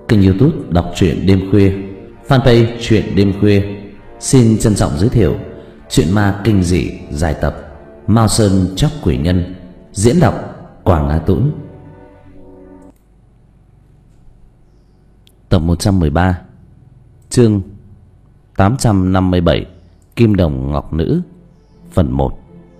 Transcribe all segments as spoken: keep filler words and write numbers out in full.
kênh YouTube đọc truyện đêm khuya, fanpage truyện đêm khuya xin trân trọng giới thiệu truyện ma kinh dị dài tập Mao Sơn Chóc Quỷ Nhân, diễn đọc Quảng Á Tũng. Tập một trăm mười ba, chương tám trăm năm mươi bảy, Kim Đồng Ngọc Nữ, phần một.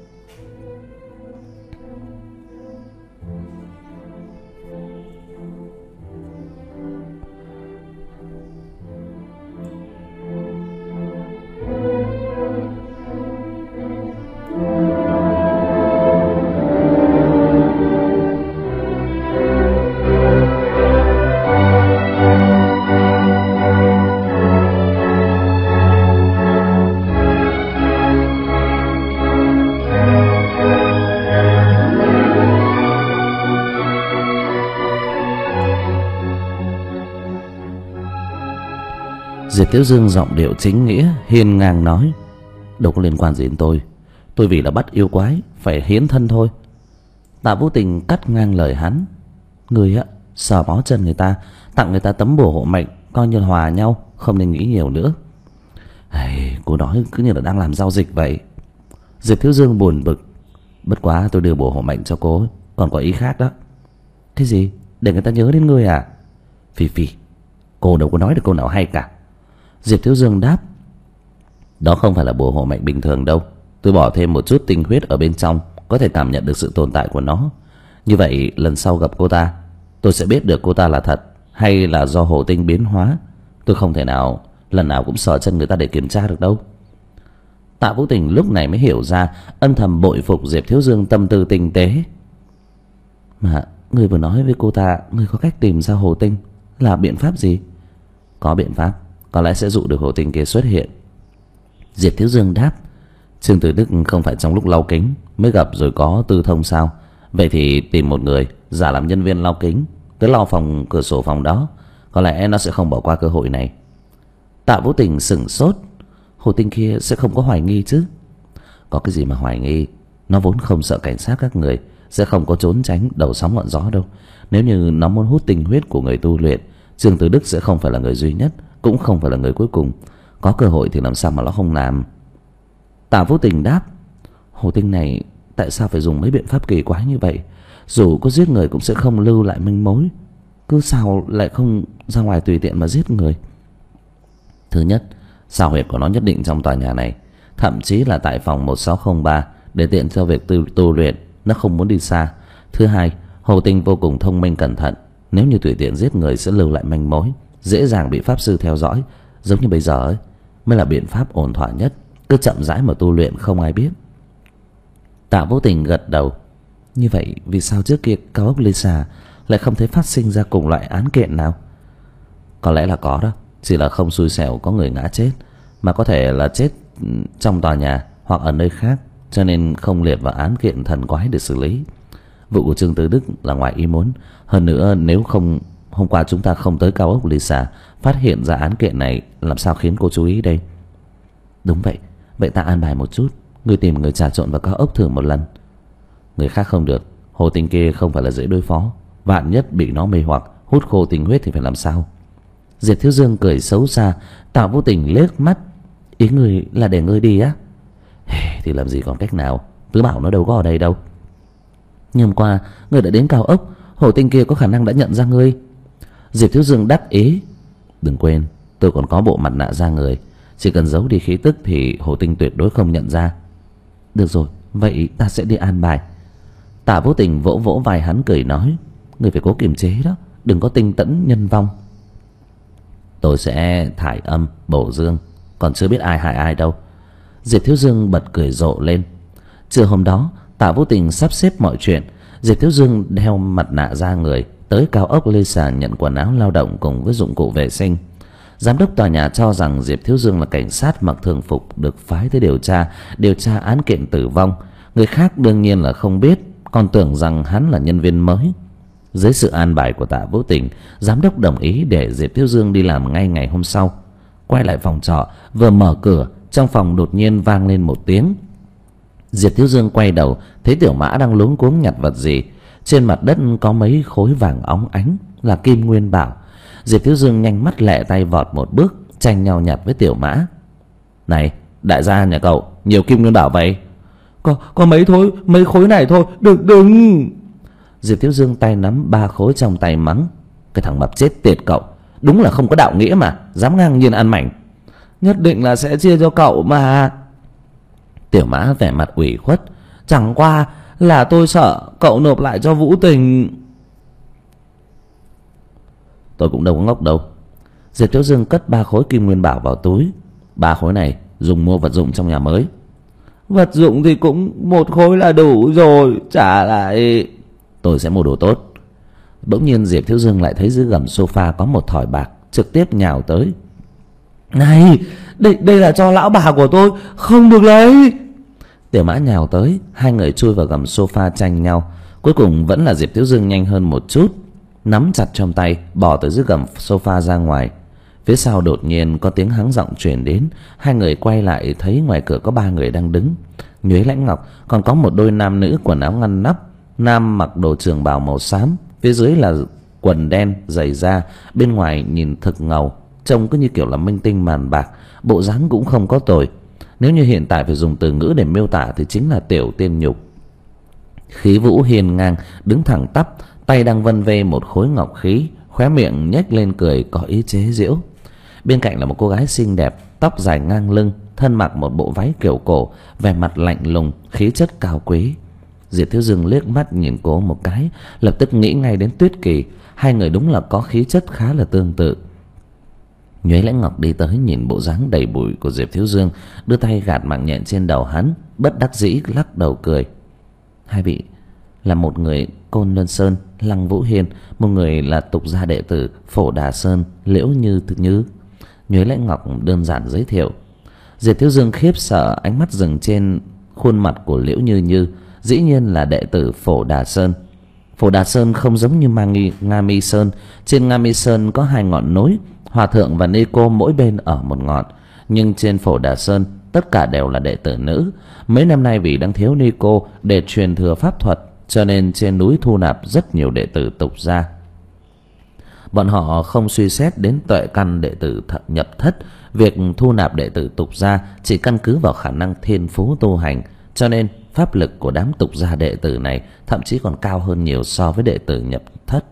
Diệp Tiểu Dương giọng điệu chính nghĩa hiên ngang nói: đâu có liên quan gì đến tôi, tôi vì là bắt yêu quái phải hiến thân thôi. Tạ Vũ Tình cắt ngang lời hắn: người á sờ mó chân người ta, tặng người ta tấm bùa hộ mệnh, coi như hòa nhau, không nên nghĩ nhiều nữa. Hey, cô nói cứ như là đang làm giao dịch vậy. Diệp Tiểu Dương buồn bực: bất quá tôi đưa bùa hộ mệnh cho cô, còn có ý khác đó. Cái gì? Để người ta nhớ đến ngươi à? Phi Phi, cô đâu có nói được câu nào hay cả. Diệp Thiếu Dương đáp: đó không phải là bùa hộ mệnh bình thường đâu, tôi bỏ thêm một chút tinh huyết ở bên trong, có thể cảm nhận được sự tồn tại của nó. Như vậy lần sau gặp cô ta, tôi sẽ biết được cô ta là thật hay là do hồ tinh biến hóa. Tôi không thể nào lần nào cũng sờ chân người ta để kiểm tra được đâu. Tạ Vũ Tình lúc này mới hiểu ra, âm thầm bội phục Diệp Thiếu Dương tâm tư tinh tế. Mà người vừa nói với cô ta, người có cách tìm ra hồ tinh là biện pháp gì? Có biện pháp, có lẽ sẽ dụ được hồ tinh kia xuất hiện. Diệp Thiếu Dương đáp: Trương Tử Đức không phải trong lúc lau kính mới gặp rồi có tư thông sao? Vậy thì tìm một người giả làm nhân viên lau kính, tới lau phòng cửa sổ phòng đó, có lẽ nó sẽ không bỏ qua cơ hội này. Tạ Vũ Tình sửng sốt: hồ tinh kia sẽ không có hoài nghi chứ? Có cái gì mà hoài nghi, nó vốn không sợ cảnh sát các người, sẽ không có trốn tránh đầu sóng ngọn gió đâu. Nếu như nó muốn hút tinh huyết của người tu luyện, Trương Tử Đức sẽ không phải là người duy nhất, cũng không phải là người cuối cùng. Có cơ hội thì làm sao mà nó không làm. Tạ Vũ Tình đáp: hồ tinh này tại sao phải dùng mấy biện pháp kỳ quái như vậy? Dù có giết người cũng sẽ không lưu lại manh mối, cứ sao lại không ra ngoài tùy tiện mà giết người? Thứ nhất, sao huyệt của nó nhất định trong tòa nhà này, thậm chí là tại phòng một sáu không ba, để tiện cho việc tu, tu luyện, nó không muốn đi xa. Thứ hai, hồ tinh vô cùng thông minh cẩn thận, nếu như tùy tiện giết người sẽ lưu lại manh mối, dễ dàng bị pháp sư theo dõi. Giống như bây giờ ấy, mới là biện pháp ổn thỏa nhất, cứ chậm rãi mà tu luyện không ai biết. Tạ Vũ Tình gật đầu: như vậy vì sao trước kia cao ốc Lisa lại không thấy phát sinh ra cùng loại án kiện nào? Có lẽ là có đó, chỉ là không xui xẻo có người ngã chết, mà có thể là chết trong tòa nhà hoặc ở nơi khác, cho nên không liệt vào án kiện thần quái để xử lý. Vụ của Trương Tử Đức là ngoài ý muốn, hơn nữa nếu không hôm qua chúng ta không tới cao ốc Lisa phát hiện ra án kiện này, làm sao khiến cô chú ý đây? Đúng vậy, vậy ta an bài một chút, người tìm người trà trộn vào cao ốc thử một lần. Người khác không được, hồ tinh kia không phải là dễ đối phó, vạn nhất bị nó mê hoặc hút khô tinh huyết thì phải làm sao? Diệp Thiếu Dương cười xấu xa. Tạ Vũ Tình liếc mắt: ý người là để ngươi đi á? Thì làm gì còn cách nào, tứ bảo nó đâu có ở đây đâu. Nhưng hôm qua ngươi đã đến cao ốc, hồ tinh kia có khả năng đã nhận ra ngươi. Diệp Thiếu Dương đắc ý: đừng quên, tôi còn có bộ mặt nạ da người, chỉ cần giấu đi khí tức thì hồ tinh tuyệt đối không nhận ra. Được rồi, vậy ta sẽ đi an bài. Tạ Vũ Tình vỗ vỗ vai hắn cười nói: người phải cố kiềm chế đó, đừng có tinh tẫn nhân vong. Tôi sẽ thải âm bổ dương, còn chưa biết ai hại ai đâu. Diệp Thiếu Dương bật cười rộ lên. Trưa hôm đó, Tạ Vũ Tình sắp xếp mọi chuyện. Diệp Thiếu Dương đeo mặt nạ da người tới cao ốc Lisa nhận quần áo lao động cùng với dụng cụ vệ sinh. Giám đốc tòa nhà cho rằng Diệp Thiếu Dương là cảnh sát mặc thường phục được phái tới điều tra điều tra án kiện tử vong. Người khác đương nhiên là không biết, còn tưởng rằng hắn là nhân viên mới. Dưới sự an bài của Tạ Vũ Tình, giám đốc đồng ý để Diệp Thiếu Dương đi làm ngay ngày hôm sau. Quay lại phòng trọ, vừa mở cửa, trong phòng đột nhiên vang lên một tiếng. Diệp Thiếu Dương quay đầu, thấy Tiểu Mã đang luống cuống nhặt vật gì. Trên mặt đất có mấy khối vàng óng ánh là kim nguyên bảo. Diệp Thiếu Dương nhanh mắt lẹ tay vọt một bước, tranh nhau nhặt với Tiểu Mã. Này đại gia nhà cậu nhiều kim nguyên bảo vậy? Có, có mấy thôi, mấy khối này thôi, đừng đừng. Diệp Thiếu Dương tay nắm ba khối trong tay mắng. Cái thằng mập chết tiệt cậu, đúng là không có đạo nghĩa mà, dám ngang nhiên ăn mảnh. Nhất định là sẽ chia cho cậu mà. Tiểu Mã vẻ mặt ủy khuất. Chẳng qua là tôi sợ cậu nộp lại cho Vũ Tình. Tôi cũng đâu có ngốc đâu. Diệp Thiếu Dương cất ba khối kim nguyên bảo vào túi. Ba khối này dùng mua vật dụng trong nhà mới. Vật dụng thì cũng một khối là đủ rồi, trả lại. Tôi sẽ mua đồ tốt. Bỗng nhiên Diệp Thiếu Dương lại thấy dưới gầm sofa có một thỏi bạc, trực tiếp nhào tới. Này, đây, đây là cho lão bà của tôi, không được lấy. Tiểu Mã nhào tới, hai người chui vào gầm sofa tranh nhau. Cuối cùng vẫn là Diệp Thiếu Dương nhanh hơn một chút, nắm chặt trong tay, bỏ từ dưới gầm sofa ra ngoài. Phía sau đột nhiên có tiếng hắng giọng truyền đến. Hai người quay lại thấy ngoài cửa có ba người đang đứng. Nhuế Lãnh Ngọc, còn có một đôi nam nữ quần áo ngăn nắp. Nam mặc đồ trường bào màu xám, phía dưới là quần đen giày da, bên ngoài nhìn thực ngầu, trông cứ như kiểu là minh tinh màn bạc, bộ dáng cũng không có tồi. Nếu như hiện tại phải dùng từ ngữ để miêu tả thì chính là tiểu tiên nhục. Khí vũ hiên ngang, đứng thẳng tắp, tay đang vân vê một khối ngọc khí, khóe miệng nhếch lên cười có ý chế giễu. Bên cạnh là một cô gái xinh đẹp, tóc dài ngang lưng, thân mặc một bộ váy kiểu cổ, vẻ mặt lạnh lùng, khí chất cao quý. Diệp Thiếu Dương liếc mắt nhìn cô một cái, lập tức nghĩ ngay đến Tuyết Kỳ. Hai người đúng là có khí chất khá là tương tự. Nhuế Lãnh Ngọc đi tới nhìn bộ dáng đầy bụi của Diệp Thiếu Dương, đưa tay gạt mạng nhện trên đầu hắn, bất đắc dĩ lắc đầu cười. Hai vị là một người Côn Luân Sơn Lăng Vũ Hiên, một người là tục gia đệ tử Phổ Đà Sơn Liễu Như Như. Nhuế Lãnh Ngọc đơn giản giới thiệu. Diệp Thiếu Dương khiếp sợ, ánh mắt dừng trên khuôn mặt của Liễu Như Như. Dĩ nhiên là đệ tử Phổ Đà Sơn. Phổ Đà Sơn không giống như Mangi, Nga Mi Sơn. Trên Nga Mi Sơn có hai ngọn núi, Hòa Thượng và Ni Cô mỗi bên ở một ngọn. Nhưng trên Phổ Đà Sơn tất cả đều là đệ tử nữ. Mấy năm nay vì đang thiếu Ni Cô để truyền thừa pháp thuật, cho nên trên núi thu nạp rất nhiều đệ tử tục gia. Bọn họ không suy xét đến tuệ căn đệ tử nhập thất. Việc thu nạp đệ tử tục gia chỉ căn cứ vào khả năng thiên phú tu hành, cho nên pháp lực của đám tục gia đệ tử này thậm chí còn cao hơn nhiều so với đệ tử nhập thất.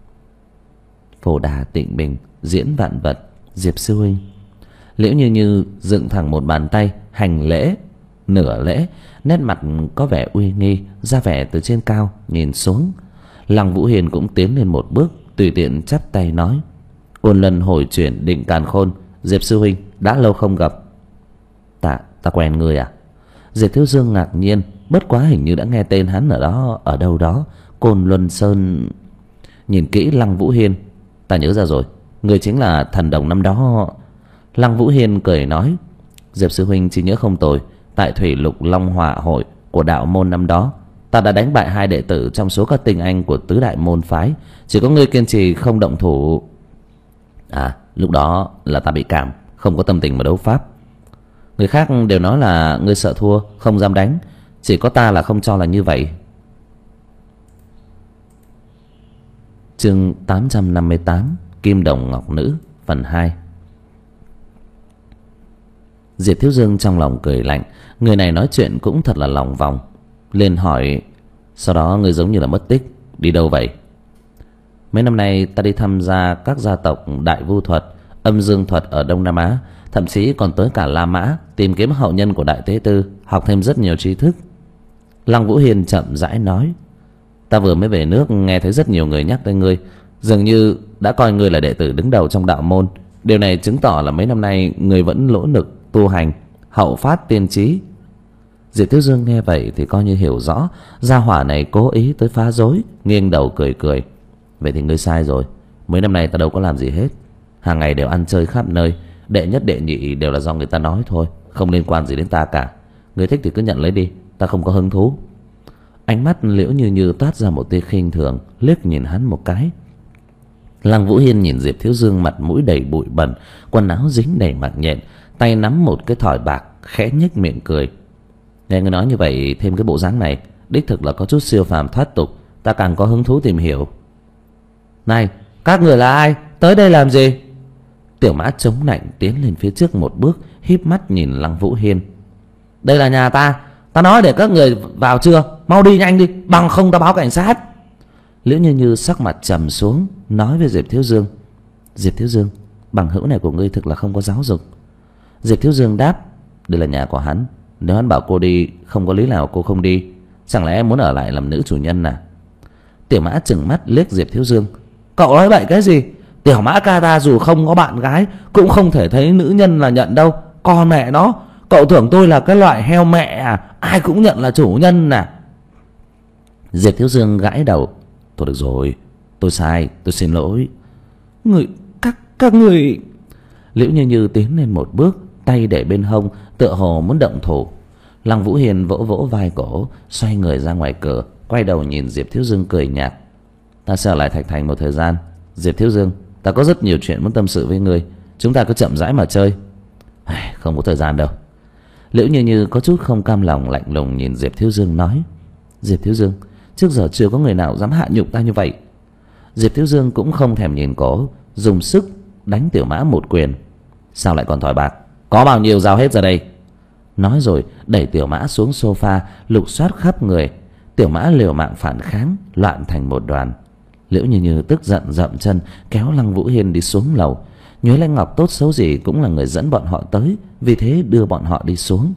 Phổ Đà Tịnh Bình, diễn vạn vật, Diệp sư huynh. Liễu Như Như dựng thẳng một bàn tay hành lễ nửa lễ, nét mặt có vẻ uy nghi, ra vẻ từ trên cao nhìn xuống. Lăng Vũ Hiền cũng tiến lên một bước, tùy tiện chắp tay nói: Côn Luân hồi chuyển Định Càn Khôn, Diệp sư huynh đã lâu không gặp. Ta ta quen người à? Diệp Thiếu Dương ngạc nhiên, bất quá hình như đã nghe tên hắn ở đó, ở đâu đó. Côn Luân Sơn. Nhìn kỹ Lăng Vũ Hiên, ta nhớ ra rồi, người chính là thần đồng năm đó. Lăng Vũ Hiên cười nói: Diệp sư huynh chỉ nhớ không tồi, tại Thủy Lục Long Hỏa hội của đạo môn năm đó, ta đã đánh bại hai đệ tử trong số các tinh anh của tứ đại môn phái, chỉ có ngươi kiên trì không động thủ. À, lúc đó là ta bị cảm, không có tâm tình mà đấu pháp. Người khác đều nói là ngươi sợ thua, không dám đánh, chỉ có ta là không cho là như vậy. Chương tám trăm năm mươi tám, Kim Đồng Ngọc Nữ, phần hai. Diệp Thiếu Dương trong lòng cười lạnh, người này nói chuyện cũng thật là lòng vòng. Liền hỏi: Sau đó ngươi giống như là mất tích, đi đâu vậy? Mấy năm nay ta đi tham gia các gia tộc Đại Vu thuật, Âm Dương thuật ở Đông Nam Á, thậm chí còn tới cả La Mã, tìm kiếm hậu nhân của Đại Tế Tư, học thêm rất nhiều tri thức. Lăng Vũ Hiền chậm rãi nói: Ta vừa mới về nước, nghe thấy rất nhiều người nhắc tới ngươi, dường như đã coi ngươi là đệ tử đứng đầu trong đạo môn. Điều này chứng tỏ là mấy năm nay ngươi vẫn nỗ lực tu hành, hậu phát tiên trí. Diệp Thiếu Dương nghe vậy thì coi như hiểu rõ, gia hỏa này cố ý tới phá rối, nghiêng đầu cười cười. Vậy thì ngươi sai rồi, mấy năm nay ta đâu có làm gì hết, hàng ngày đều ăn chơi khắp nơi, đệ nhất đệ nhị đều là do người ta nói thôi, không liên quan gì đến ta cả. Ngươi thích thì cứ nhận lấy đi, ta không có hứng thú. Ánh mắt Liễu Như Như toát ra một tia khinh thường, liếc nhìn hắn một cái. Lăng Vũ Hiên nhìn Diệp Thiếu Dương mặt mũi đầy bụi bẩn, quần áo dính đầy mạng nhện, tay nắm một cái thỏi bạc, khẽ nhếch miệng cười. Nghe người nói như vậy, thêm cái bộ dáng này đích thực là có chút siêu phàm thoát tục, ta càng có hứng thú tìm hiểu. Này, các người là ai? tới đây làm gì? Tiểu Mã chống nạnh tiến lên phía trước một bước, híp mắt nhìn Lăng Vũ Hiên. Đây là nhà ta, ta nói để các người vào chưa? Mau đi nhanh đi, bằng không ta báo cảnh sát. Liễu Như Như sắc mặt trầm xuống, nói với Diệp Thiếu Dương. Diệp Thiếu Dương, bằng hữu này của ngươi thực là không có giáo dục. Diệp Thiếu Dương đáp, đây là nhà của hắn, nếu hắn bảo cô đi, không có lý nào cô không đi. Chẳng lẽ em muốn ở lại làm nữ chủ nhân à? Tiểu Mã trừng mắt liếc Diệp Thiếu Dương. Cậu nói bậy cái gì? Tiểu Mã ca ta dù không có bạn gái cũng không thể thấy nữ nhân là nhận đâu. Con mẹ nó, cậu tưởng tôi là cái loại heo mẹ à? Ai cũng nhận là chủ nhân à? Diệp Thiếu Dương gãi đầu. Thôi được rồi, tôi sai, tôi xin lỗi. Người, các, các người... Liễu Như Như tiến lên một bước, tay để bên hông, tựa hồ muốn động thủ. Lăng Vũ Hiên vỗ vỗ vai cổ, xoay người ra ngoài cửa, quay đầu nhìn Diệp Thiếu Dương cười nhạt. Ta sẽ ở lại Thạch Thành một thời gian. Diệp Thiếu Dương, ta có rất nhiều chuyện muốn tâm sự với người, chúng ta cứ chậm rãi mà chơi. Không có thời gian đâu. Liễu Như Như có chút không cam lòng, lạnh lùng nhìn Diệp Thiếu Dương nói. Diệp Thiếu Dương, trước giờ chưa có người nào dám hạ nhục ta như vậy. Diệp Thiếu Dương cũng không thèm nhìn cổ, dùng sức đánh Tiểu Mã một quyền. Sao lại còn thỏi bạc? Có bao nhiêu giao hết ra đây. Nói rồi đẩy Tiểu Mã xuống sofa, lục soát khắp người. Tiểu Mã liều mạng phản kháng, loạn thành một đoàn. Liễu Như Như tức giận dậm chân kéo Lăng Vũ Hiên đi xuống lầu. Nhuế Lãnh Ngọc tốt xấu gì cũng là người dẫn bọn họ tới, vì thế đưa bọn họ đi xuống.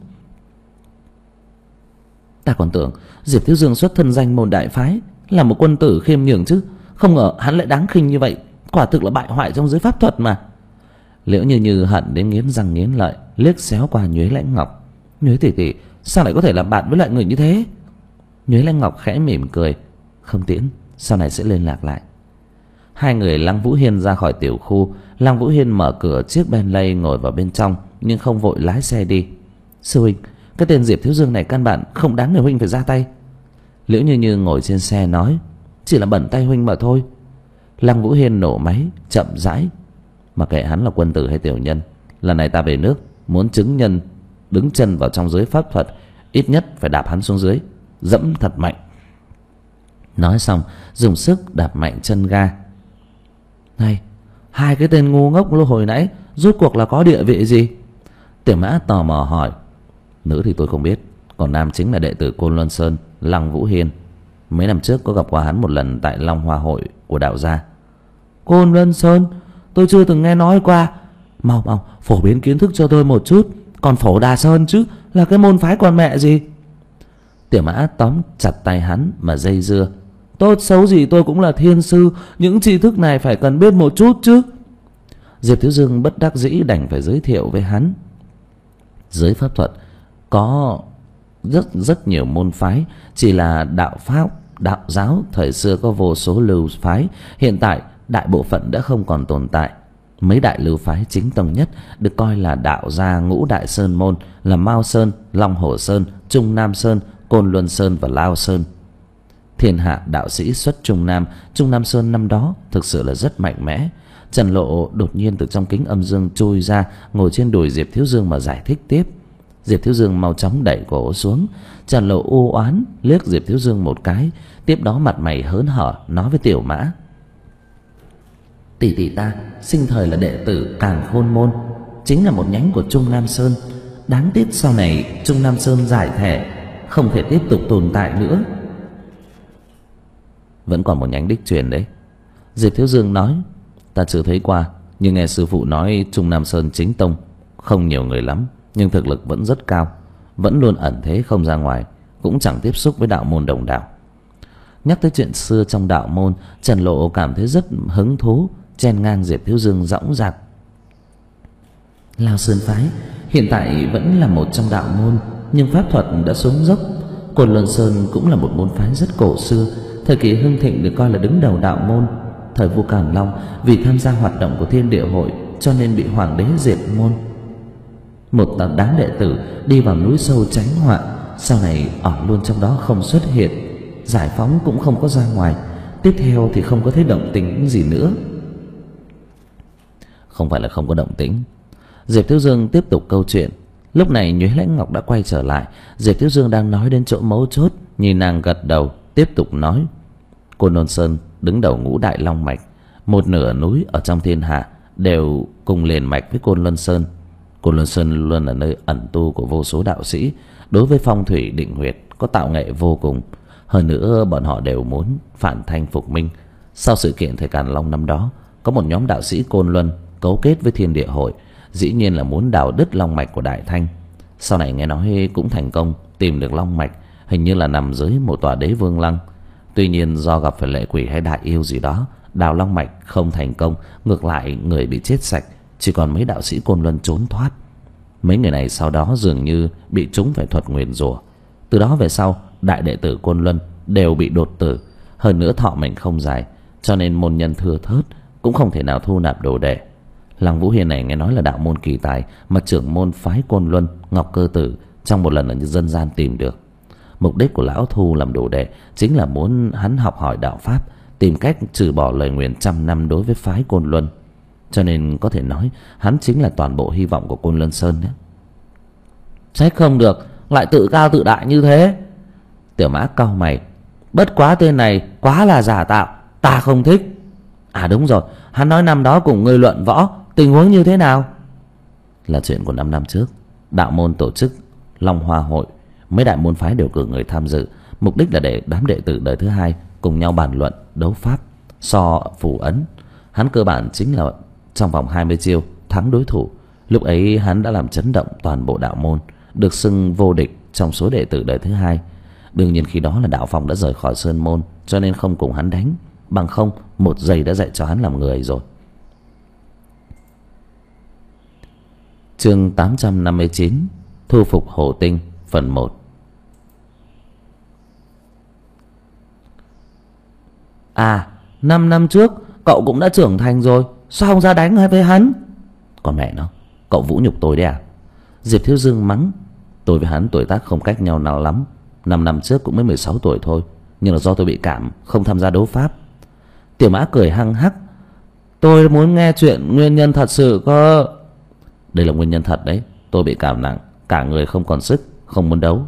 Ta còn tưởng Diệp Thiếu Dương xuất thân danh môn đại phái, là một quân tử khiêm nhường chứ, không ngờ hắn lại đáng khinh như vậy. Quả thực là bại hoại trong giới pháp thuật mà. Liễu Như Như hận đến nghiến răng nghiến lợi, liếc xéo qua Nhuế Lãnh Ngọc. Nhuế tỷ tỷ, sao lại có thể làm bạn với lại người như thế? Nhuế Lãnh Ngọc khẽ mỉm cười. Không tiễn, sau này sẽ liên lạc lại. Hai người Lăng Vũ Hiên ra khỏi tiểu khu. Lăng Vũ Hiên mở cửa chiếc Bentley ngồi vào bên trong, nhưng không vội lái xe đi. Sư huynh, cái tên Diệp Thiếu Dương này căn bản không đáng để huynh phải ra tay. Liễu Như Như ngồi trên xe nói. Chỉ là bẩn tay huynh mà thôi. Lăng Vũ Hiên nổ máy chậm rãi. Mà kệ hắn là quân tử hay tiểu nhân, lần này ta về nước muốn chứng nhân đứng chân vào trong giới pháp thuật, ít nhất phải đạp hắn xuống dưới, dẫm thật mạnh. Nói xong dùng sức đạp mạnh chân ga. Này, hai cái tên ngu ngốc lúc hồi nãy rốt cuộc là có địa vị gì? Tiểu Mã tò mò hỏi. Nữ thì tôi không biết, còn nam chính là đệ tử Côn Luân Sơn, Lăng Vũ Hiên. Mấy năm trước có gặp qua hắn một lần tại Long Hoa hội của đạo gia. Côn Luân Sơn, tôi chưa từng nghe nói qua. Mau mau phổ biến kiến thức cho tôi một chút. Còn Phổ Đà Sơn chứ, là cái môn phái con mẹ gì? Tiểu Mã tóm chặt tay hắn mà dây dưa. Tốt xấu gì tôi cũng là thiên sư, những tri thức này phải cần biết một chút chứ. Diệp Thiếu Dương bất đắc dĩ đành phải giới thiệu với hắn. Giới pháp thuật có rất rất nhiều môn phái. Chỉ là đạo pháp, đạo giáo thời xưa có vô số lưu phái, hiện tại đại bộ phận đã không còn tồn tại. Mấy đại lưu phái chính tông nhất được coi là đạo gia ngũ đại sơn môn là Mao Sơn, Long Hồ Sơn, Trung Nam Sơn, Côn Luân Sơn và Lao Sơn. Thiên hạ đạo sĩ xuất Trung Nam, Trung Nam Sơn năm đó thực sự là rất mạnh mẽ. Trần Lộ đột nhiên từ trong kính âm dương chui ra, ngồi trên đùi Diệp Thiếu Dương mà giải thích tiếp. Diệp Thiếu Dương mau chóng đẩy cổ xuống. Trần Lộ u oán liếc Diệp Thiếu Dương một cái, tiếp đó mặt mày hớn hở nói với Tiểu Mã. Tỷ tỷ ta sinh thời là đệ tử Càn Khôn môn, chính là một nhánh của Trung Nam Sơn. Đáng tiếc sau này Trung Nam Sơn giải thể, không thể tiếp tục tồn tại nữa. Vẫn còn một nhánh đích truyền đấy. Diệp Thiếu Dương nói. Ta chưa thấy qua, nhưng nghe sư phụ nói Trung Nam Sơn chính tông không nhiều người lắm, nhưng thực lực vẫn rất cao, vẫn luôn ẩn thế không ra ngoài, cũng chẳng tiếp xúc với đạo môn đồng đạo. Nhắc tới chuyện xưa trong đạo môn, Trần Lộ cảm thấy rất hứng thú, chen ngang Diệp Thiếu Dương dõng dạc. Lao Sơn phái hiện tại vẫn là một trong đạo môn, nhưng pháp thuật đã xuống dốc. Côn Luân Sơn cũng là một môn phái rất cổ xưa, thời kỳ hưng thịnh được coi là đứng đầu đạo môn. Thời vua Càn Long vì tham gia hoạt động của Thiên Địa hội cho nên bị hoàng đế diệt môn. Một đám đệ tử đi vào núi sâu tránh họa, sau này ở luôn trong đó không xuất hiện, giải phóng cũng không có ra ngoài. Tiếp theo thì không có thấy động tĩnh gì nữa. Không phải là không có động tĩnh. Diệp Thiếu Dương tiếp tục câu chuyện. Lúc này Nhuế Lãnh Ngọc đã quay trở lại. Diệp Thiếu Dương đang nói đến chỗ mấu chốt, nhìn nàng gật đầu tiếp tục nói. Côn Luân Sơn đứng đầu ngũ đại long mạch, Một nửa núi ở trong thiên hạ đều cùng liền mạch với Côn Luân Sơn. Côn Luân Sơn luôn là nơi ẩn tu của vô số đạo sĩ, đối với phong thủy định huyệt có tạo nghệ vô cùng. Hơn nữa bọn họ đều muốn phản thanh phục minh. Sau sự kiện thời Càn Long năm đó, có một nhóm đạo sĩ Côn Luân cấu kết với Thiên Địa Hội, dĩ nhiên là muốn đào đứt long mạch của Đại Thanh. Sau này nghe nói cũng thành công tìm được long mạch, hình như là nằm dưới một tòa Đế Vương Lăng. Tuy nhiên do gặp phải lệ quỷ hay đại yêu gì đó, đào long mạch không thành công, ngược lại người bị chết sạch, chỉ còn mấy đạo sĩ Côn Luân trốn thoát. Mấy người này sau đó dường như bị trúng phải thuật nguyền rủa. Từ đó về sau, đại đệ tử Côn Luân đều bị đột tử. Hơn nữa thọ mệnh không dài, cho nên môn nhân thưa thớt, cũng không thể nào thu nạp đồ đệ. Lăng Vũ Hiền này nghe nói là đạo môn kỳ tài mà trưởng môn phái Côn Luân Ngọc Cơ Tử trong một lần ở dân gian tìm được. Mục đích của lão thu làm đồ đệ chính là muốn hắn học hỏi đạo pháp, tìm cách trừ bỏ lời nguyền trăm năm đối với phái Côn Luân. Cho nên có thể nói hắn chính là toàn bộ hy vọng của Côn Luân Sơn đấy. Trách không được lại tự cao tự đại như thế. Tiểu Mã cau mày. Bất quá tên này quá là giả tạo, ta không thích. À đúng rồi, hắn nói năm đó cùng ngươi luận võ, tình huống như thế nào? Là chuyện của năm năm trước. Đạo môn tổ chức Long Hoa Hội, mấy đại môn phái đều cử người tham dự, mục đích là để đám đệ tử đời thứ hai cùng nhau bàn luận đấu pháp, so phù ấn. Hắn cơ bản chính là trong vòng hai mươi chiêu thắng đối thủ. Lúc ấy hắn đã làm chấn động toàn bộ đạo môn, được xưng vô địch trong số đệ tử đời thứ hai. Đương nhiên khi đó là đạo phong đã rời khỏi sơn môn, cho nên không cùng hắn đánh, bằng không một giây đã dạy cho hắn làm người rồi. Chương tám trăm năm mươi chín, thu phục Hồ Tinh, phần một. À, năm năm trước cậu cũng đã trưởng thành rồi, sao không ra đánh với hắn? Còn mẹ nó, cậu vũ nhục tôi đấy à? Diệp Thiếu Dương mắng. Tôi với hắn tuổi tác không cách nhau nào lắm, năm năm trước cũng mới mười sáu tuổi thôi, nhưng là do tôi bị cảm không tham gia đấu pháp. Tiểu Mã cười hăng hắc. Tôi muốn nghe chuyện nguyên nhân thật sự cơ. Đây là nguyên nhân thật đấy. Tôi bị cảm nặng, cả người không còn sức, không muốn đấu.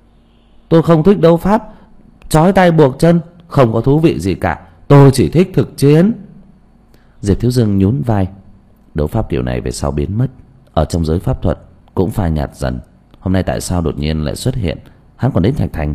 Tôi không thích đấu pháp, trói tay buộc chân, không có thú vị gì cả. Tôi chỉ thích thực chiến. Diệp Thiếu Dương nhún vai. Đấu pháp kiểu này về sau biến mất, ở trong giới pháp thuật cũng phai nhạt dần. Hôm nay tại sao đột nhiên lại xuất hiện? Hắn còn đến Thạch Thành.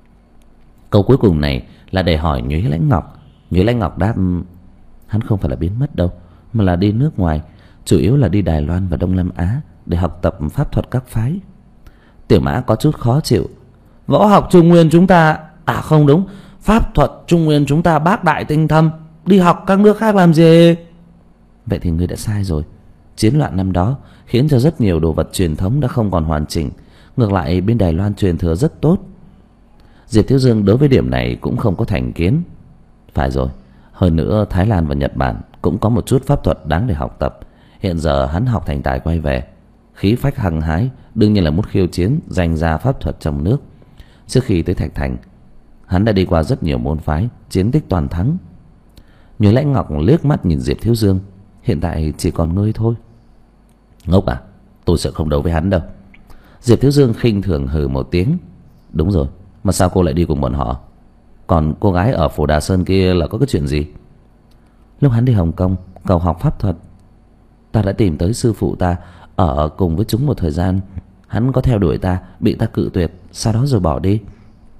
Câu cuối cùng này là để hỏi Nhuế Lãnh Ngọc. Nhuế Lãnh Ngọc đáp hắn không phải là biến mất đâu, mà là đi nước ngoài, chủ yếu là đi Đài Loan và Đông Nam Á để học tập pháp thuật các phái. Tiểu Mã có chút khó chịu. Võ học Trung Nguyên chúng ta, à không đúng, pháp thuật Trung Nguyên chúng ta bác đại tinh thâm, đi học các nước khác làm gì? Vậy thì ngươi đã sai rồi. Chiến loạn năm đó khiến cho rất nhiều đồ vật truyền thống đã không còn hoàn chỉnh, ngược lại bên Đài Loan truyền thừa rất tốt. Diệp Thiếu Dương đối với điểm này cũng không có thành kiến. Phải rồi, hơn nữa Thái Lan và Nhật Bản cũng có một chút pháp thuật đáng để học tập. Hiện giờ hắn học thành tài quay về, khí phách hăng hái, đương nhiên là muốn khiêu chiến giành ra pháp thuật trong nước. Trước khi tới Thạch Thành, hắn đã đi qua rất nhiều môn phái, chiến tích toàn thắng. Nhuế Lãnh Ngọc liếc mắt nhìn Diệp Thiếu Dương. Hiện tại chỉ còn ngươi thôi. Ngốc à, tôi sẽ không đấu với hắn đâu. Diệp Thiếu Dương khinh thường hừ một tiếng. Đúng rồi, mà sao cô lại đi cùng bọn họ? Còn cô gái ở Phổ Đà Sơn kia là có cái chuyện gì? Lúc hắn đi Hồng Kông cầu học pháp thuật, ta đã tìm tới sư phụ ta, ở cùng với chúng một thời gian. Hắn có theo đuổi ta, bị ta cự tuyệt, sau đó rồi bỏ đi.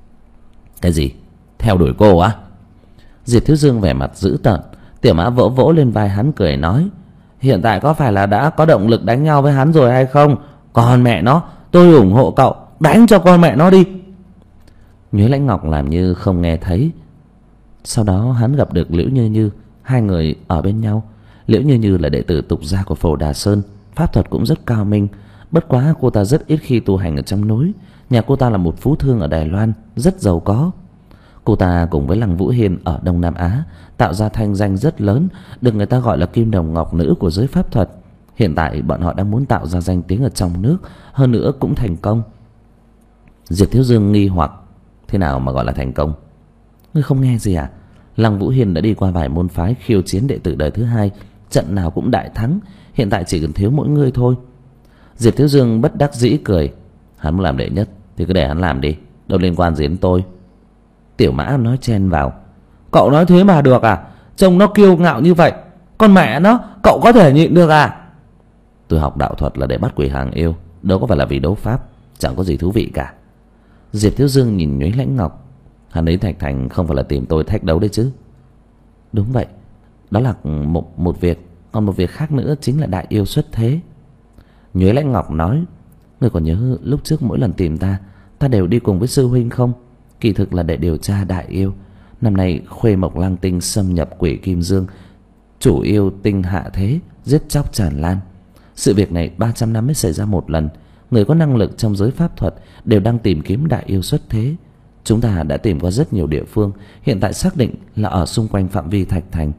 Cái gì? Theo đuổi cô á? Diệp Thiếu Dương vẻ mặt dữ tợn. Tiểu Mã vỗ vỗ lên vai hắn cười nói, hiện tại có phải là đã có động lực đánh nhau với hắn rồi hay không? Còn mẹ nó, tôi ủng hộ cậu, đánh cho con mẹ nó đi. Nhuế Lãnh Ngọc làm như không nghe thấy. Sau đó hắn gặp được Liễu Như Như, hai người ở bên nhau. Liễu Như Như là đệ tử tục gia của Phổ Đà Sơn, pháp thuật cũng rất cao minh. Bất quá cô ta rất ít khi tu hành ở trong núi. Nhà cô ta là một phú thương ở Đài Loan, rất giàu có. Cô ta cùng với Lăng Vũ Hiên ở Đông Nam Á tạo ra thanh danh rất lớn, được người ta gọi là kim đồng ngọc nữ của giới pháp thuật. Hiện tại bọn họ đang muốn tạo ra danh tiếng ở trong nước, hơn nữa cũng thành công. Diệp Thiếu Dương nghi hoặc, thế nào mà gọi là thành công? Ngươi không nghe gì à? Lăng Vũ Hiên đã đi qua vài môn phái khiêu chiến đệ tử đời thứ hai, trận nào cũng đại thắng. Hiện tại chỉ cần thiếu mỗi ngươi thôi. Diệp Thiếu Dương bất đắc dĩ cười. Hắn muốn làm đệ nhất thì cứ để hắn làm đi, đâu liên quan gì đến tôi. Tiểu Mã nói chen vào. Cậu nói thế mà được à? Trông nó kiêu ngạo như vậy, con mẹ nó, cậu có thể nhịn được à? Tôi học đạo thuật là để bắt quỷ hàng yêu, đâu có phải là vì đấu pháp. Chẳng có gì thú vị cả. Diệp Thiếu Dương nhìn Nhuế Lãnh Ngọc. Hắn đến Thạch Thành không phải là tìm tôi thách đấu đấy chứ? Đúng vậy, đó là một, một việc. Còn một việc khác nữa chính là đại yêu xuất thế. Nhuế Lãnh Ngọc nói, ngươi còn nhớ lúc trước mỗi lần tìm ta, ta đều đi cùng với sư huynh không? Kỳ thực là để điều tra đại yêu. Năm nay Khuê Mộc Lang Tinh xâm nhập Quỷ Kim Dương, chủ yêu tinh hạ thế, giết chóc tràn lan. Sự việc này ba trăm năm mới xảy ra một lần. Người có năng lực trong giới pháp thuật đều đang tìm kiếm đại yêu xuất thế. Chúng ta đã tìm qua rất nhiều địa phương, hiện tại xác định là ở xung quanh phạm vi Thạch Thành.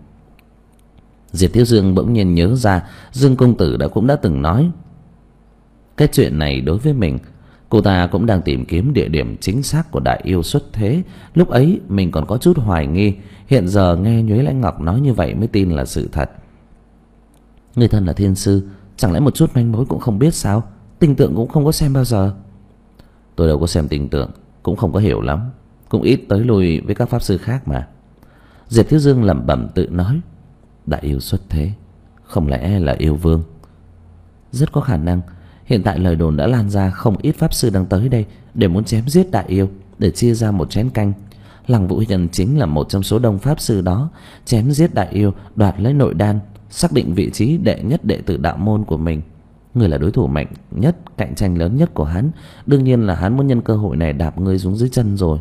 Diệp Thiếu Dương bỗng nhiên nhớ ra Dương công tử đã cũng đã từng nói cái chuyện này đối với mình. Cô ta cũng đang tìm kiếm địa điểm chính xác của đại yêu xuất thế. Lúc ấy mình còn có chút hoài nghi, hiện giờ nghe Nhuế Lãnh Ngọc nói như vậy mới tin là sự thật. Người thân là thiên sư, chẳng lẽ một chút manh mối cũng không biết sao? Tinh tượng cũng không có xem bao giờ. Tôi đâu có xem tinh tượng, cũng không có hiểu lắm, cũng ít tới lui với các pháp sư khác mà. Diệp Thiếu Dương lẩm bẩm tự nói, đại yêu xuất thế, không lẽ là yêu vương? Rất có khả năng. Hiện tại lời đồn đã lan ra, không ít pháp sư đang tới đây để muốn chém giết đại yêu, để chia ra một chén canh. Lăng Vũ Hiền chính là một trong số đông pháp sư đó, chém giết đại yêu, đoạt lấy nội đan, xác định vị trí đệ nhất đệ tử đạo môn của mình. Người là đối thủ mạnh nhất, cạnh tranh lớn nhất của hắn, đương nhiên là hắn muốn nhân cơ hội này đạp ngươi xuống dưới chân rồi.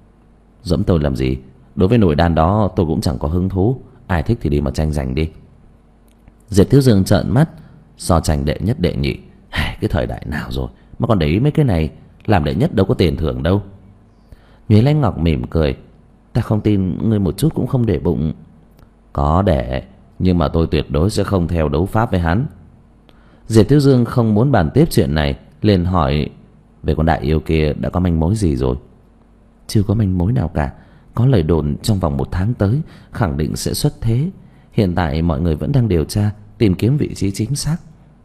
Dẫm tôi làm gì? Đối với nội đan đó tôi cũng chẳng có hứng thú, ai thích thì đi mà tranh giành đi. Diệp Thiếu Dương trợn mắt, so tranh đệ nhất đệ nhị, cái thời đại nào rồi mà còn để ý mấy cái này? Làm đệ nhất đâu có tiền thưởng đâu. Nhuế Lãnh Ngọc mỉm cười, ta không tin ngươi một chút cũng không để bụng. Có để, nhưng mà tôi tuyệt đối sẽ không theo đấu pháp với hắn. Diệp Thiếu Dương không muốn bàn tiếp chuyện này, liền hỏi về con đại yêu kia đã có manh mối gì rồi? Chưa có manh mối nào cả. Có lời đồn trong vòng một tháng tới khẳng định sẽ xuất thế. Hiện tại mọi người vẫn đang điều tra, tìm kiếm vị trí chính xác.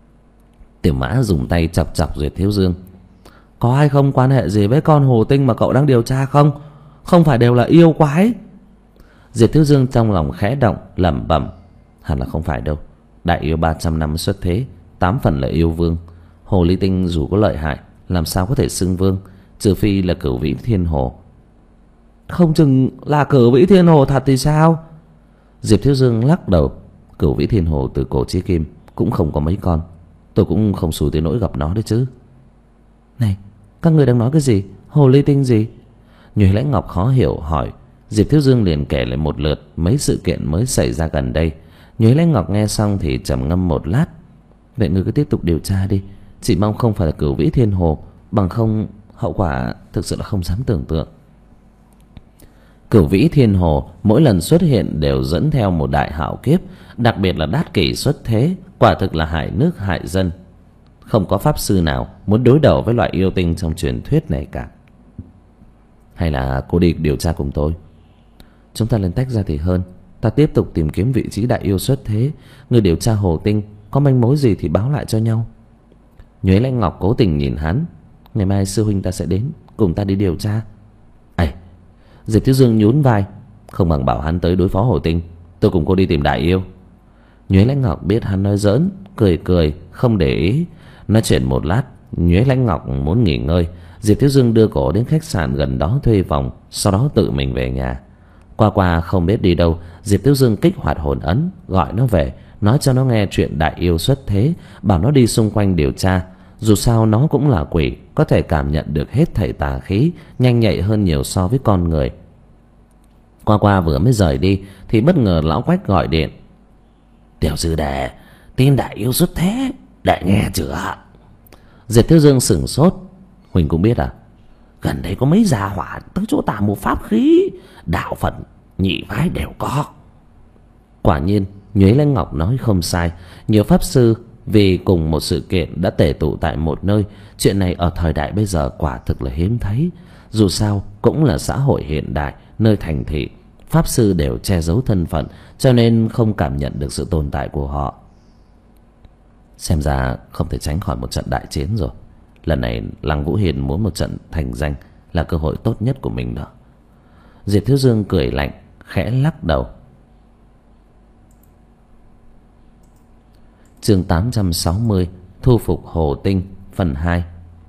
Tiểu Mã dùng tay chọc chọc Diệp Thiếu Dương. Có ai không quan hệ gì với con hồ tinh mà cậu đang điều tra không? Không phải đều là yêu quái? Diệp Thiếu Dương trong lòng khẽ động, lẩm bẩm, hẳn là không phải đâu. Đại yêu ba trăm năm xuất thế, tám phần là yêu vương. Hồ ly tinh dù có lợi hại, làm sao có thể xưng vương, trừ phi là Cửu Vĩ Thiên Hồ. Không chừng là Cửu Vĩ Thiên Hồ thật thì sao? Diệp Thiếu Dương lắc đầu. Cửu Vĩ Thiên Hồ từ cổ chí kim cũng không có mấy con, tôi cũng không xui tới nỗi gặp nó đấy chứ. Này, các người đang nói cái gì? Hồ ly tinh gì? Nhuế Lãnh Ngọc khó hiểu hỏi. Diệp Thiếu Dương liền kể lại một lượt mấy sự kiện mới xảy ra gần đây. Nhuế Lãnh Ngọc nghe xong thì trầm ngâm một lát. Vậy người cứ tiếp tục điều tra đi, chỉ mong không phải là Cửu Vĩ Thiên Hồ, bằng không hậu quả thực sự là không dám tưởng tượng. Cửu Vĩ Thiên Hồ mỗi lần xuất hiện đều dẫn theo một đại hạo kiếp, đặc biệt là đát kỷ xuất thế, quả thực là hại nước hại dân. Không có pháp sư nào muốn đối đầu với loại yêu tinh trong truyền thuyết này cả. Hay là cô đi điều tra cùng tôi? Chúng ta lên tách ra thì hơn. Ta tiếp tục tìm kiếm vị trí đại yêu xuất thế, người điều tra hồ tinh, có manh mối gì thì báo lại cho nhau. Nhuế Lãnh Ngọc cố tình nhìn hắn. Ngày mai sư huynh ta sẽ đến, cùng ta đi điều tra. Ây, Diệp Thiếu Dương nhún vai, không bằng bảo hắn tới đối phó hồ tinh, tôi cùng cô đi tìm đại yêu. Nhuế Lãnh Ngọc biết hắn nói giỡn, cười cười không để ý. Nói chuyện một lát, Nhuế Lãnh Ngọc muốn nghỉ ngơi. Diệp Thiếu Dương đưa cổ đến khách sạn gần đó thuê phòng, sau đó tự mình về nhà. Qua qua không biết đi đâu, Diệp Thiếu Dương kích hoạt hồn ấn, gọi nó về, nói cho nó nghe chuyện đại yêu xuất thế, bảo nó đi xung quanh điều tra. Dù sao nó cũng là quỷ, có thể cảm nhận được hết thảy tà khí, nhanh nhạy hơn nhiều so với con người. Qua qua vừa mới rời đi thì bất ngờ lão Quách gọi điện. Tiểu sư đệ, tin đại yêu xuất thế, đệ nghe chưa? Diệp Thiếu Dương sửng sốt. Huỳnh cũng biết à? Gần đây có mấy gia hỏa tới chỗ ta mua pháp khí, đạo Phật nhị phái đều có. Quả nhiên Nhuế Lãnh Ngọc nói không sai, nhiều pháp sư vì cùng một sự kiện đã tề tụ tại một nơi. Chuyện này ở thời đại bây giờ quả thực là hiếm thấy. Dù sao cũng là xã hội hiện đại, nơi thành thị, pháp sư đều che giấu thân phận, cho nên không cảm nhận được sự tồn tại của họ. Xem ra không thể tránh khỏi một trận đại chiến rồi. Lần này Lăng Vũ Hiền muốn một trận thành danh là cơ hội tốt nhất của mình đó. Diệp Thiếu Dương cười lạnh, khẽ lắc đầu. Chương tám trăm sáu mươi. Thu phục Hồ Tinh phần hai.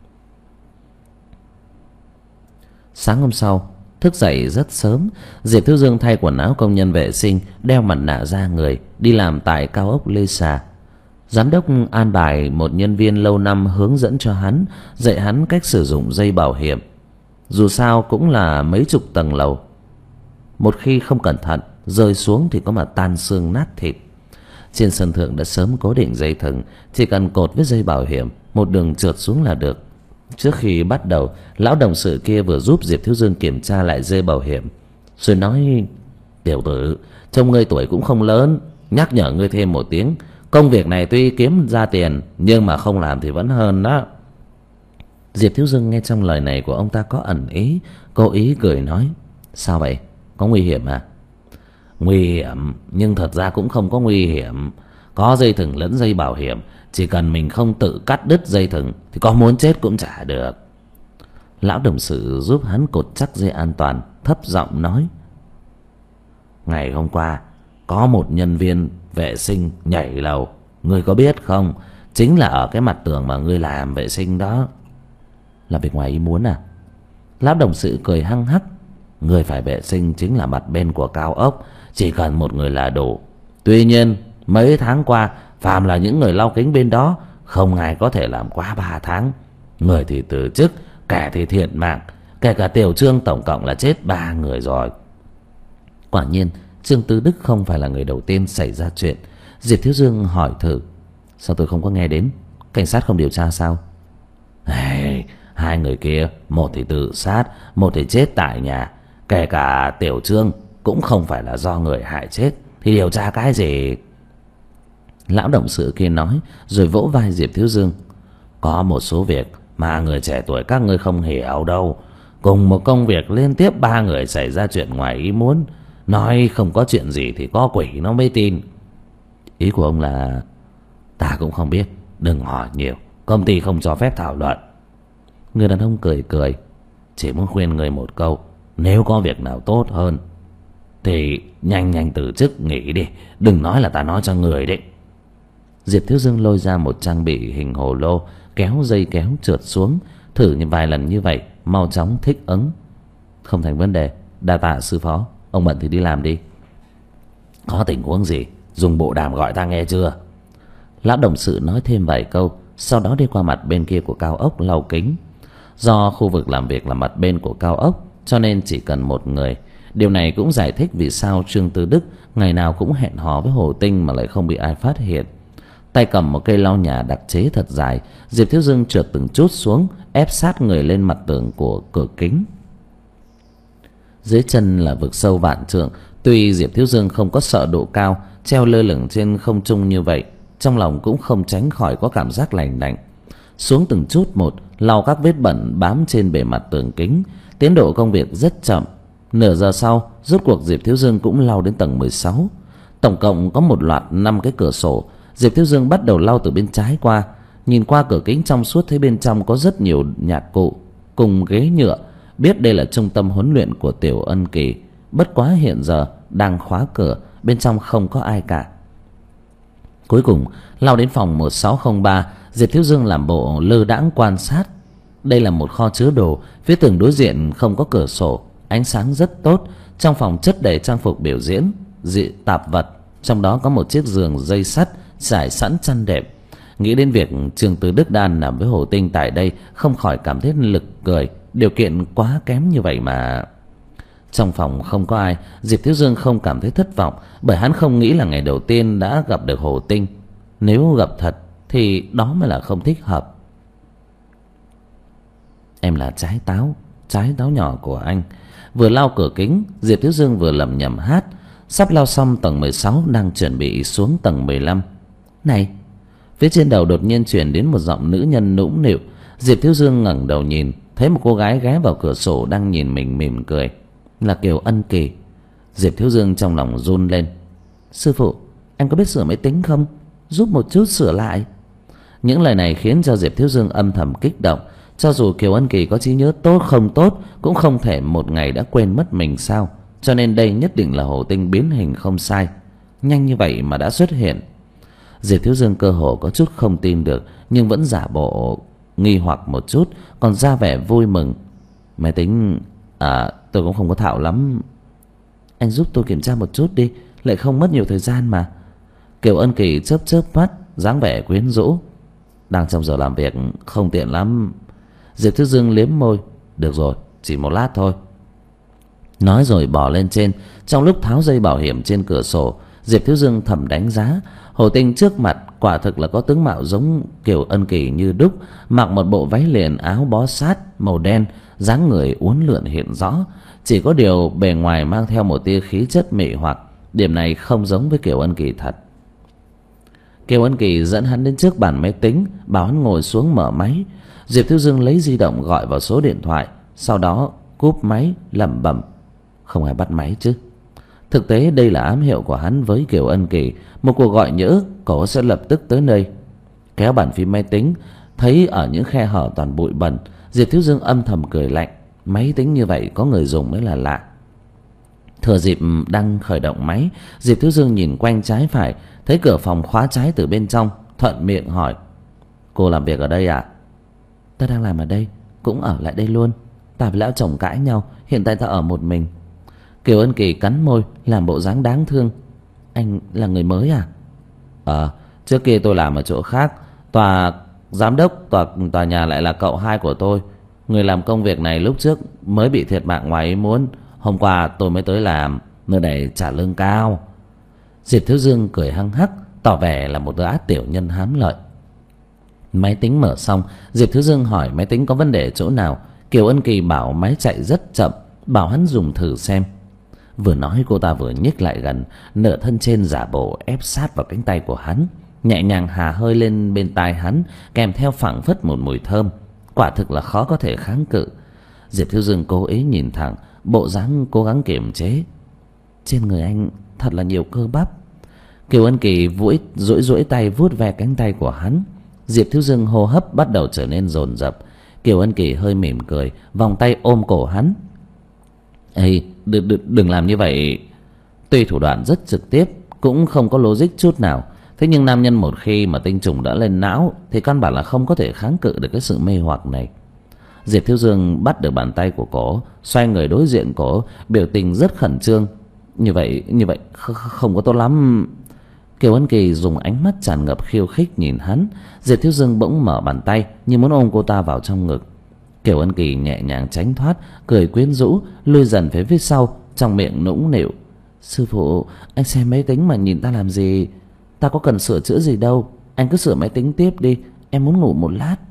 Sáng hôm sau, thức dậy rất sớm, Diệp Thiếu Dương thay quần áo công nhân vệ sinh, đeo mặt nạ ra người, đi làm tại cao ốc Lê Xà. Giám đốc an bài một nhân viên lâu năm hướng dẫn cho hắn, dạy hắn cách sử dụng dây bảo hiểm. Dù sao cũng là mấy chục tầng lầu, một khi không cẩn thận rơi xuống thì có mà tan xương nát thịt. Trên sân thượng đã sớm cố định dây thừng, chỉ cần cột với dây bảo hiểm một đường trượt xuống là được. Trước khi bắt đầu, lão đồng sự kia vừa giúp Diệp Thiếu Dương kiểm tra lại dây bảo hiểm, rồi nói: "Tiểu tử, trông ngươi tuổi cũng không lớn, nhắc nhở ngươi thêm một tiếng, công việc này tuy kiếm ra tiền nhưng mà không làm thì vẫn hơn đó." Diệp Thiếu Dương nghe trong lời này của ông ta có ẩn ý, cố ý cười nói: "Sao vậy? Có nguy hiểm à?" "Nguy hiểm, nhưng thật ra cũng không có nguy hiểm. Có dây thừng lẫn dây bảo hiểm, chỉ cần mình không tự cắt đứt dây thừng thì có muốn chết cũng chả được." Lão đồng sự giúp hắn cột chắc dây an toàn, thấp giọng nói: "Ngày hôm qua có một nhân viên vệ sinh nhảy lầu, ngươi có biết không? Chính là ở cái mặt tường mà ngươi làm vệ sinh đó." "Là việc ngoài ý muốn à?" Lão đồng sự cười hăng hắc: "Ngươi phải vệ sinh chính là mặt bên của cao ốc, chỉ cần một người là đủ. Tuy nhiên mấy tháng qua, phàm là những người lau kính bên đó, không ai có thể làm quá ba tháng. Người thì từ chức, kẻ thì thiệt mạng, kể cả Tiểu Trương tổng cộng là chết ba người rồi." Quả nhiên Trương Tư Đức không phải là người đầu tiên xảy ra chuyện. Diệp Thiếu Dương hỏi thử: "Sao tôi không có nghe đến? Cảnh sát không điều tra sao?" "Hey, hai người kia, một thì tự sát, một thì chết tại nhà. Kể cả Tiểu Trương cũng không phải là do người hại chết, thì điều tra cái gì?" Lão động sự kia nói, rồi vỗ vai Diệp Thiếu Dương: "Có một số việc mà người trẻ tuổi các ngươi không hiểu đâu. Cùng một công việc liên tiếp ba người xảy ra chuyện ngoài ý muốn, nói không có chuyện gì thì có quỷ nó mới tin." "Ý của ông là?" "Ta cũng không biết, đừng hỏi nhiều, công ty không cho phép thảo luận." Người đàn ông cười cười: "Chỉ muốn khuyên người một câu, nếu có việc nào tốt hơn thì nhanh nhanh từ chức nghỉ đi, đừng nói là ta nói cho người đấy." Diệp Thiếu Dương lôi ra một trang bị hình hồ lô, kéo dây kéo trượt xuống, thử như vài lần như vậy, mau chóng thích ứng. "Không thành vấn đề, đa tạ sư phó, ông bận thì đi làm đi." "Có tình huống gì dùng bộ đàm gọi ta nghe chưa?" Lão đồng sự nói thêm vài câu, sau đó đi qua mặt bên kia của cao ốc lau kính. Do khu vực làm việc là mặt bên của cao ốc, cho nên chỉ cần một người. Điều này cũng giải thích vì sao Trương Tư Đức ngày nào cũng hẹn hò với Hồ Tinh mà lại không bị ai phát hiện. Tay cầm một cây lau nhà đặc chế thật dài, Diệp Thiếu Dương trượt từng chút xuống, ép sát người lên mặt tường của cửa kính. Dưới chân là vực sâu vạn trượng. Tuy Diệp Thiếu Dương không có sợ độ cao, treo lơ lửng trên không trung như vậy, trong lòng cũng không tránh khỏi có cảm giác lành lạnh. Xuống từng chút một, lau các vết bẩn bám trên bề mặt tường kính. Tiến độ công việc rất chậm. Nửa giờ sau, rốt cuộc Diệp Thiếu Dương cũng lau đến tầng mười sáu. Tổng cộng có một loạt năm cái cửa sổ. Diệp Thiếu Dương bắt đầu lau từ bên trái qua. Nhìn qua cửa kính trong suốt thấy bên trong có rất nhiều nhạc cụ cùng ghế nhựa, biết đây là trung tâm huấn luyện của Tiểu Ân Kỳ. Bất quá hiện giờ đang khóa cửa, bên trong không có ai cả. Cuối cùng lau đến phòng một sáu không ba, Diệp Thiếu Dương làm bộ lơ đãng quan sát. Đây là một kho chứa đồ, phía tường đối diện không có cửa sổ, ánh sáng rất tốt. Trong phòng chất đầy trang phục biểu diễn, dị tạp vật, trong đó có một chiếc giường dây sắt trải sẵn chăn đệm. Nghĩ đến việc Trương Tư Đức Đan nằm với Hồ Tinh tại đây, không khỏi cảm thấy lực cười. Điều kiện quá kém như vậy mà. Trong phòng không có ai, Diệp Thiếu Dương không cảm thấy thất vọng, bởi hắn không nghĩ là ngày đầu tiên đã gặp được Hồ Tinh. Nếu gặp thật thì đó mới là không thích hợp. "Em là trái táo, trái táo nhỏ của anh." Vừa lau cửa kính, Diệp Thiếu Dương vừa lẩm nhẩm hát. Sắp lau xong tầng mười sáu, đang chuẩn bị xuống tầng mười lăm. "Này!" Phía trên đầu đột nhiên truyền đến một giọng nữ nhân nũng nịu. Diệp Thiếu Dương ngẩng đầu nhìn, thấy một cô gái ghé vào cửa sổ đang nhìn mình mỉm cười. Là Kiều Ân Kỳ. Diệp Thiếu Dương trong lòng run lên. "Sư phụ, em có biết sửa máy tính không? Giúp một chút sửa lại." Những lời này khiến cho Diệp Thiếu Dương âm thầm kích động. Cho dù Kiều Ân Kỳ có trí nhớ tốt không tốt, cũng không thể một ngày đã quên mất mình sao. Cho nên đây nhất định là Hồ Tinh biến hình không sai. Nhanh như vậy mà đã xuất hiện. Diệp Thiếu Dương cơ hồ có chút không tin được, nhưng vẫn giả bộ nghi hoặc một chút, còn ra vẻ vui mừng. Máy tính à, tôi cũng không có thạo lắm. Anh giúp tôi kiểm tra một chút đi, lại không mất nhiều thời gian mà. Kiều Ân Kỳ chớp chớp mắt, dáng vẻ quyến rũ. Đang trong giờ làm việc, không tiện lắm. Diệp Thiếu Dương liếm môi. Được rồi, chỉ một lát thôi. Nói rồi bò lên trên. Trong lúc tháo dây bảo hiểm trên cửa sổ, Diệp Thiếu Dương thầm đánh giá Hồ Tinh trước mặt quả thực là có tướng mạo giống Kiều Ân Kỳ như đúc, mặc một bộ váy liền áo bó sát màu đen, dáng người uốn lượn hiện rõ. Chỉ có điều bề ngoài mang theo một tia khí chất mị hoặc, điểm này không giống với Kiều Ân Kỳ thật. Kiều Ân Kỳ dẫn hắn đến trước bàn máy tính, bảo hắn ngồi xuống mở máy. Diệp Thiếu Dương lấy di động gọi vào số điện thoại, sau đó cúp máy lẩm bẩm: không ai bắt máy chứ. Thực tế đây là ám hiệu của hắn với Kiều Ân Kỳ, một cuộc gọi nhỡ cổ sẽ lập tức tới nơi. Kéo bàn phím máy tính, thấy ở những khe hở toàn bụi bẩn, Diệp Thiếu Dương âm thầm cười lạnh. Máy tính như vậy có người dùng mới là lạ. Thừa dịp đang khởi động máy, Diệp Thiếu Dương nhìn quanh trái phải, thấy cửa phòng khóa trái từ bên trong, thuận miệng hỏi: cô làm việc ở đây à? Ta đang làm ở đây, cũng ở lại đây luôn. Ta với lão chồng cãi nhau, hiện tại ta ở một mình. Kiều Ân Kỳ cắn môi, làm bộ dáng đáng thương. Anh là người mới à? Ờ, trước kia tôi làm ở chỗ khác. Tòa giám đốc tòa, tòa nhà lại là cậu hai của tôi. Người làm công việc này lúc trước mới bị thiệt mạng ngoài ý muốn. Hôm qua tôi mới tới làm, nơi này trả lương cao. Diệp Thiếu Dương cười hăng hắc, tỏ vẻ là một gã tiểu nhân hám lợi. Máy tính mở xong, Diệp Thiếu Dương hỏi máy tính có vấn đề chỗ nào. Kiều Ân Kỳ bảo máy chạy rất chậm, bảo hắn dùng thử xem. Vừa nói cô ta vừa nhích lại gần, nửa thân trên giả bộ ép sát vào cánh tay của hắn, nhẹ nhàng hà hơi lên bên tai hắn, kèm theo phảng phất một mùi thơm. Quả thực là khó có thể kháng cự. Diệp Thiếu Dương cố ý nhìn thẳng, bộ dáng cố gắng kiềm chế. Trên người anh thật là nhiều cơ bắp. Kiều Ân Kỳ duỗi duỗi duỗi tay vuốt ve cánh tay của hắn. Diệp Thiếu Dương hô hấp bắt đầu trở nên dồn dập. Kiều Ân Kỳ hơi mỉm cười, vòng tay ôm cổ hắn. Ê, đừng, đừng, đừng làm như vậy. Tuy thủ đoạn rất trực tiếp, cũng không có logic chút nào, thế nhưng nam nhân một khi mà tinh trùng đã lên não thì căn bản là không có thể kháng cự được cái sự mê hoặc này. Diệp Thiếu Dương bắt được bàn tay của cổ, xoay người đối diện cổ, biểu tình rất khẩn trương. Như vậy, như vậy không có tốt lắm. Kiều Ân Kỳ dùng ánh mắt tràn ngập khiêu khích nhìn hắn. Diệp Thiếu Dương bỗng mở bàn tay như muốn ôm cô ta vào trong ngực. Kiều Ân Kỳ nhẹ nhàng tránh thoát, cười quyến rũ, lùi dần về phía sau, trong miệng nũng nịu: sư phụ, anh xem máy tính mà nhìn ta làm gì? Ta có cần sửa chữa gì đâu, anh cứ sửa máy tính tiếp đi, em muốn ngủ một lát.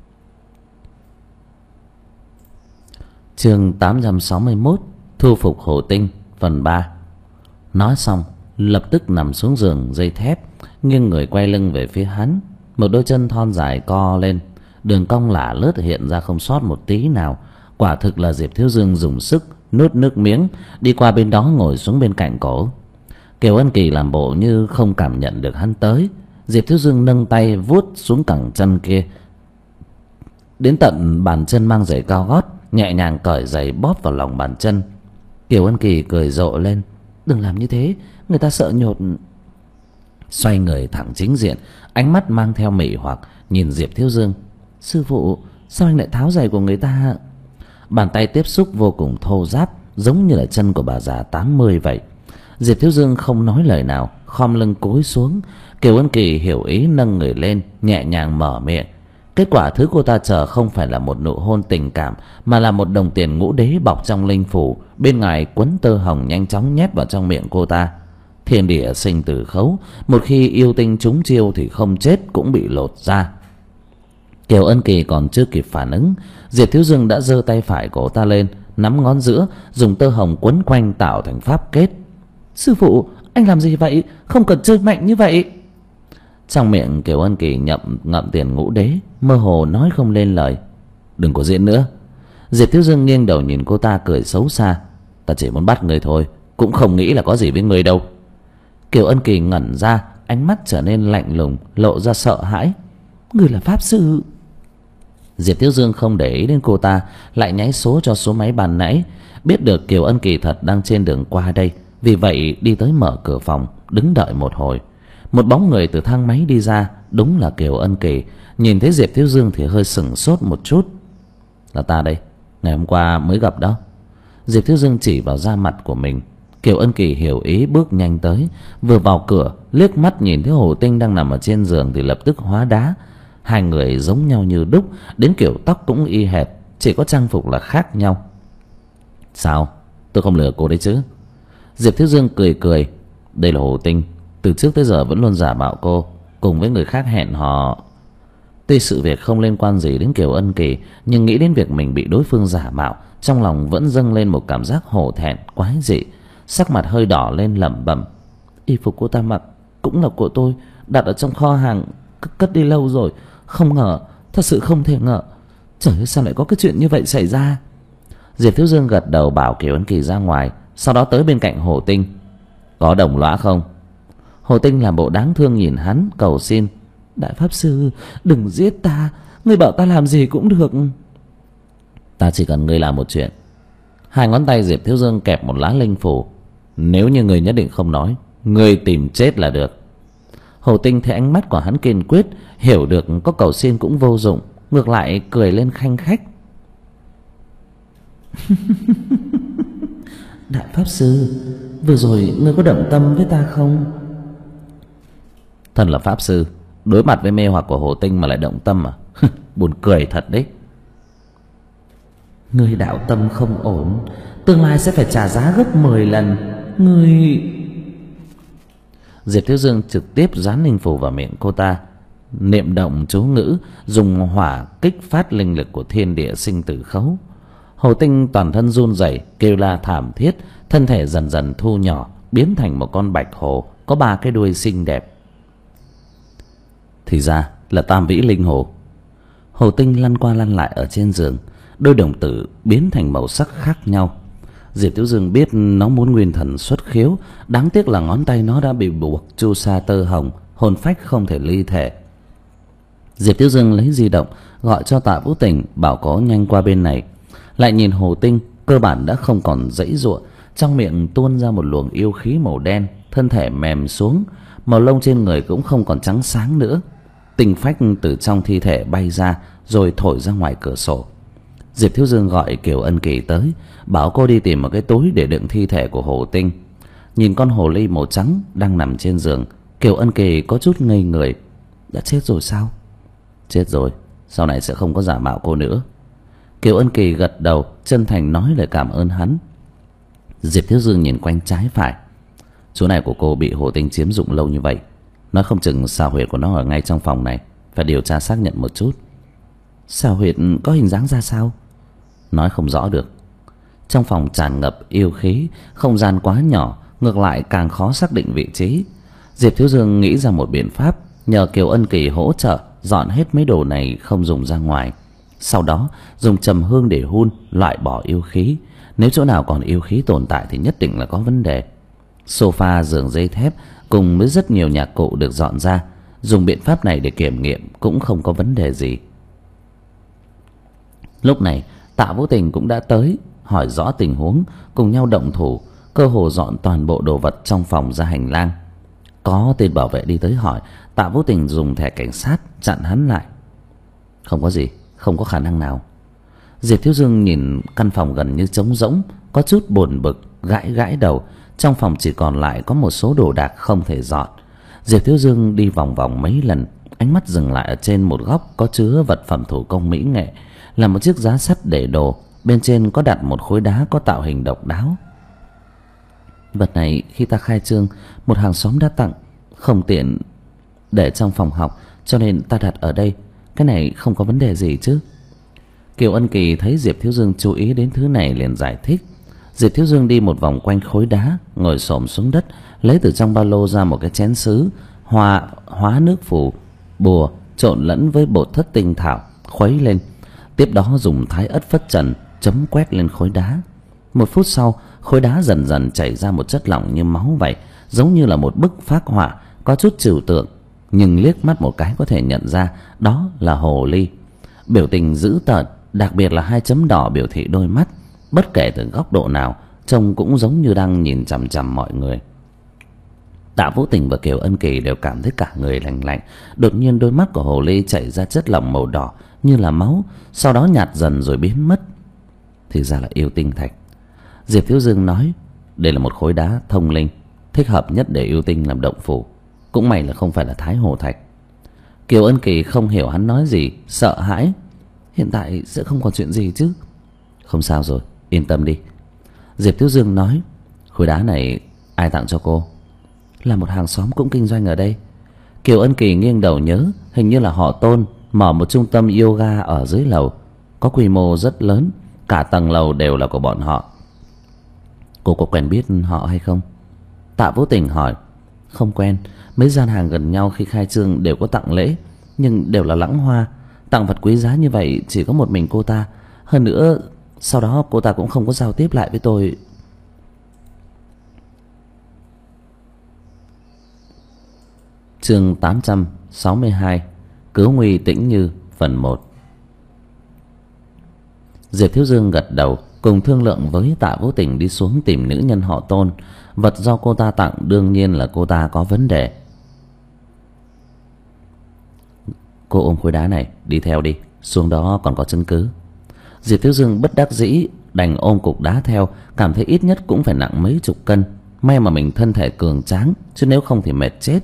Chương tám trăm sáu mươi mốt, thu phục Hồ Tinh, phần ba. Nói xong, lập tức nằm xuống giường dây thép, nghiêng người quay lưng về phía hắn. Một đôi chân thon dài co lên, đường cong lả lướt hiện ra không sót một tí nào. Quả thực là Diệp Thiếu Dương dùng sức nuốt nước miếng, đi qua bên đó ngồi xuống bên cạnh cổ. Kiều Ân Kỳ làm bộ như không cảm nhận được hắn tới. Diệp Thiếu Dương nâng tay vuốt xuống cẳng chân kia, đến tận bàn chân mang giày cao gót, nhẹ nhàng cởi giày bóp vào lòng bàn chân. Kiều Ân Kỳ cười rộ lên: đừng làm như thế, người ta sợ nhột. Xoay người thẳng chính diện, ánh mắt mang theo mị hoặc nhìn Diệp Thiếu Dương: sư phụ, sao anh lại tháo giày của người ta? Bàn tay tiếp xúc vô cùng thô ráp, giống như là chân của bà già tám mươi vậy. Diệp Thiếu Dương không nói lời nào, khom lưng cúi xuống. Kiều Ân Kỳ hiểu ý, nâng người lên, nhẹ nhàng mở miệng. Kết quả thứ cô ta chờ không phải là một nụ hôn tình cảm, mà là một đồng tiền ngũ đế bọc trong linh phủ, bên ngoài quấn tơ hồng nhanh chóng nhét vào trong miệng cô ta. Thiên địa sinh tử khấu, một khi yêu tinh trúng chiêu thì không chết cũng bị lột ra. Kiều Ân Kỳ còn chưa kịp phản ứng, Diệp Thiếu Dương đã giơ tay phải của ta lên, nắm ngón giữa, dùng tơ hồng quấn quanh tạo thành pháp kết. Sư phụ, anh làm gì vậy? Không cần chơi mạnh như vậy. Trong miệng Kiều Ân Kỳ nhậm ngậm tiền ngũ đế, mơ hồ nói không lên lời. Đừng có diễn nữa. Diệp Thiếu Dương nghiêng đầu nhìn cô ta, cười xấu xa: ta chỉ muốn bắt người thôi, cũng không nghĩ là có gì với người đâu. Kiều Ân Kỳ ngẩn ra, ánh mắt trở nên lạnh lùng, lộ ra sợ hãi. Người là pháp sư? Diệp Thiếu Dương không để ý đến cô ta, lại nháy số cho số máy ban nãy. Biết được Kiều Ân Kỳ thật đang trên đường qua đây, vì vậy đi tới mở cửa phòng, đứng đợi một hồi. Một bóng người từ thang máy đi ra, đúng là Kiều Ân Kỳ. Nhìn thấy Diệp Thiếu Dương thì hơi sửng sốt một chút. Là ta đây, ngày hôm qua mới gặp đó. Diệp Thiếu Dương chỉ vào da mặt của mình. Kiều Ân Kỳ hiểu ý bước nhanh tới. Vừa vào cửa, liếc mắt nhìn thấy Hồ Tinh đang nằm ở trên giường thì lập tức hóa đá. Hai người giống nhau như đúc, đến kiểu tóc cũng y hệt, chỉ có trang phục là khác nhau. Sao, tôi không lừa cô đấy chứ? Diệp Thiếu Dương cười cười. Đây là Hồ Tinh, từ trước tới giờ vẫn luôn giả mạo cô, cùng với người khác hẹn hò. Tuy sự việc không liên quan gì đến Kiều Ân Kỳ, nhưng nghĩ đến việc mình bị đối phương giả mạo, trong lòng vẫn dâng lên một cảm giác hổ thẹn quái dị. Sắc mặt hơi đỏ lên lẩm bẩm. Y phục cô ta mặc cũng là của tôi, đặt ở trong kho hàng, cất đi lâu rồi. Không ngờ, thật sự không thể ngờ. Trời ơi, sao lại có cái chuyện như vậy xảy ra? Diệp Thiếu Dương gật đầu bảo Kiều Ân Kỳ ra ngoài, sau đó tới bên cạnh Hồ Tinh. Có đồng lõa không? Hồ Tinh làm bộ đáng thương nhìn hắn, cầu xin. Đại pháp sư, đừng giết ta, ngươi bảo ta làm gì cũng được. Ta chỉ cần ngươi làm một chuyện. Hai ngón tay Diệp Thiếu Dương kẹp một lá linh phù. Nếu như ngươi nhất định không nói, ngươi tìm chết là được. Hồ Tinh thấy ánh mắt của hắn kiên quyết, hiểu được có cầu xin cũng vô dụng, ngược lại cười lên khanh khách. Đại pháp sư, vừa rồi ngươi có động tâm với ta không? Thân là pháp sư, đối mặt với mê hoặc của Hồ Tinh mà lại động tâm à? Buồn cười thật đấy. Ngươi đạo tâm không ổn, tương lai sẽ phải trả giá gấp mười lần. Ngươi... Diệp Thiếu Dương trực tiếp dán linh phù vào miệng cô ta, niệm động chú ngữ, dùng hỏa kích phát linh lực của thiên địa sinh tử khấu. Hồ Tinh toàn thân run rẩy, kêu la thảm thiết, thân thể dần dần thu nhỏ, biến thành một con bạch hồ có ba cái đuôi xinh đẹp. Thì ra là Tam Vĩ Linh Hồ. Hồ Tinh lăn qua lăn lại ở trên giường, đôi đồng tử biến thành màu sắc khác nhau. Diệp Thiếu Dương biết nó muốn nguyên thần xuất khiếu, đáng tiếc là ngón tay nó đã bị buộc chu sa tơ hồng, hồn phách không thể ly thể. Diệp Thiếu Dương lấy di động gọi cho Tạ Vũ Tình, bảo có nhanh qua bên này. Lại nhìn Hồ Tinh, cơ bản đã không còn giãy giụa, trong miệng tuôn ra một luồng yêu khí màu đen, thân thể mềm xuống, màu lông trên người cũng không còn trắng sáng nữa. Tinh phách từ trong thi thể bay ra rồi thổi ra ngoài cửa sổ. Diệp Thiếu Dương gọi Kiều Ân Kỳ tới, bảo cô đi tìm một cái túi để đựng thi thể của Hồ Tinh. Nhìn con hồ ly màu trắng đang nằm trên giường, Kiều Ân Kỳ có chút ngây người. Đã chết rồi sao? Chết rồi, sau này sẽ không có giả mạo cô nữa. Kiều Ân Kỳ gật đầu, chân thành nói lời cảm ơn hắn. Diệp Thiếu Dương nhìn quanh trái phải. Chỗ này của cô bị Hồ Tinh chiếm dụng lâu như vậy, nói không chừng xào huyệt của nó ở ngay trong phòng này, phải điều tra xác nhận một chút. Xào huyệt có hình dáng ra sao? Nói không rõ được. Trong phòng tràn ngập yêu khí, không gian quá nhỏ, ngược lại càng khó xác định vị trí. Diệp Thiếu Dương nghĩ ra một biện pháp, nhờ Kiều Ân Kỳ hỗ trợ dọn hết mấy đồ này không dùng ra ngoài. Sau đó dùng trầm hương để hun, loại bỏ yêu khí. Nếu chỗ nào còn yêu khí tồn tại thì nhất định là có vấn đề. Sofa, giường dây thép cùng với rất nhiều nhạc cụ được dọn ra. Dùng biện pháp này để kiểm nghiệm cũng không có vấn đề gì. Lúc này Tạ Vũ Tình cũng đã tới, hỏi rõ tình huống, cùng nhau động thủ, cơ hồ dọn toàn bộ đồ vật trong phòng ra hành lang. Có tên bảo vệ đi tới hỏi, Tạ Vũ Tình dùng thẻ cảnh sát chặn hắn lại. Không có gì, không có khả năng nào. Diệp Thiếu Dương nhìn căn phòng gần như trống rỗng, có chút buồn bực, gãi gãi đầu. Trong phòng chỉ còn lại có một số đồ đạc không thể dọn. Diệp Thiếu Dương đi vòng vòng mấy lần, ánh mắt dừng lại ở trên một góc có chứa vật phẩm thủ công mỹ nghệ, là một chiếc giá sắt để đồ, bên trên có đặt một khối đá có tạo hình độc đáo. Vật này khi ta khai trương, một hàng xóm đã tặng, không tiện để trong phòng học, cho nên ta đặt ở đây. Cái này không có vấn đề gì chứ? Kiều Ân Kỳ thấy Diệp Thiếu Dương chú ý đến thứ này liền giải thích. Diệp Thiếu Dương đi một vòng quanh khối đá, ngồi xổm xuống đất, lấy từ trong ba lô ra một cái chén sứ, hòa hóa nước phù bùa trộn lẫn với bột thất tinh thảo, khuấy lên. Tiếp đó dùng thái ất phất trần chấm quét lên khối đá. Một phút sau, khối đá dần dần chảy ra một chất lỏng như máu vậy, giống như là một bức phác họa, có chút trừu tượng, nhưng liếc mắt một cái có thể nhận ra đó là hồ ly. Biểu tình dữ tợn, đặc biệt là hai chấm đỏ biểu thị đôi mắt, bất kể từ góc độ nào trông cũng giống như đang nhìn chằm chằm mọi người. Tạ Vũ Tình và Kiều Ân Kỳ đều cảm thấy cả người lạnh lạnh. Đột nhiên đôi mắt của hồ ly chảy ra chất lỏng màu đỏ như là máu, sau đó nhạt dần rồi biến mất. Thì ra là yêu tinh thạch. Diệp Thiếu Dương nói đây là một khối đá thông linh, thích hợp nhất để yêu tinh làm động phủ. Cũng may là không phải là Thái Hồ thạch. Kiều Ân Kỳ không hiểu hắn nói gì, sợ hãi. Hiện tại sẽ không còn chuyện gì chứ? Không sao rồi, yên tâm đi. Diệp Thiếu Dương nói khối đá này ai tặng cho cô? Là một hàng xóm cũng kinh doanh ở đây. Kiều Ân Kỳ nghiêng đầu nhớ, hình như là họ Tôn mở một trung tâm yoga ở dưới lầu, có quy mô rất lớn, cả tầng lầu đều là của bọn họ. Cô có quen biết họ hay không? Tạ Vũ Tình hỏi. Không quen, mấy gian hàng gần nhau khi khai trương đều có tặng lễ, nhưng đều là lãng hoa. Tặng vật quý giá như vậy chỉ có một mình cô ta. Hơn nữa sau đó cô ta cũng không có giao tiếp lại với tôi. Chương tám trăm sáu mươi hai Cứu nguy Tĩnh Như phần một. Diệp Thiếu Dương gật đầu, cùng thương lượng với Tạ Vũ Tình đi xuống tìm nữ nhân họ Tôn. Vật do cô ta tặng đương nhiên là cô ta có vấn đề. Cô ôm khối đá này đi theo đi, xuống đó còn có chứng cứ. Diệp Thiếu Dương bất đắc dĩ đành ôm cục đá theo, cảm thấy ít nhất cũng phải nặng mấy chục cân. May mà mình thân thể cường tráng, chứ nếu không thì mệt chết.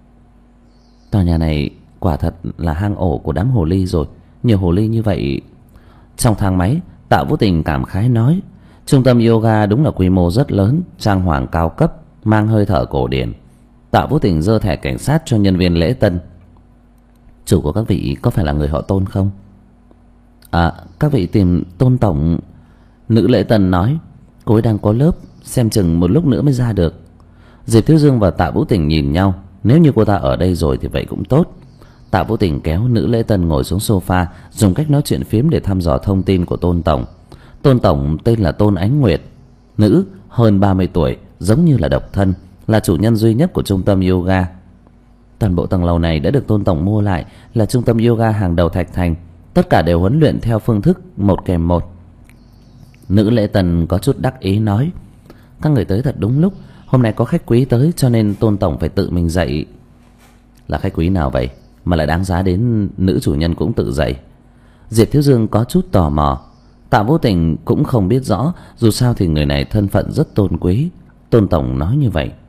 Tòa nhà này quả thật là hang ổ của đám hồ ly rồi. Nhiều hồ ly như vậy. Trong thang máy, Tạ Vũ Tình cảm khái nói trung tâm yoga đúng là quy mô rất lớn, trang hoàng cao cấp, mang hơi thở cổ điển. Tạ Vũ Tình giơ thẻ cảnh sát cho nhân viên lễ tân. Chủ của các vị có phải là người họ Tôn không? À, các vị tìm Tôn tổng. Nữ lễ tân nói. Cô ấy đang có lớp, xem chừng một lúc nữa mới ra được. Diệp Thiếu Dương và Tạ Vũ Tình nhìn nhau. Nếu như cô ta ở đây rồi thì vậy cũng tốt. Tạ Vũ Tình kéo nữ lễ tân ngồi xuống sofa, dùng cách nói chuyện phiếm để thăm dò thông tin của Tôn tổng. Tôn tổng tên là Tôn Ánh Nguyệt, nữ, hơn ba mươi tuổi, giống như là độc thân, là chủ nhân duy nhất của trung tâm yoga. Toàn bộ tầng lầu này đã được Tôn tổng mua lại, là trung tâm yoga hàng đầu Thạch Thành. Tất cả đều huấn luyện theo phương thức một kèm một. Nữ lễ tân có chút đắc ý nói. Các người tới thật đúng lúc, hôm nay có khách quý tới cho nên Tôn tổng phải tự mình dạy. Là khách quý nào vậy mà lại đáng giá đến nữ chủ nhân cũng tự dạy? Diệp Thiếu Dương có chút tò mò. Tạ Vũ Tình cũng không biết rõ, dù sao thì người này thân phận rất tôn quý. Tôn tổng nói như vậy.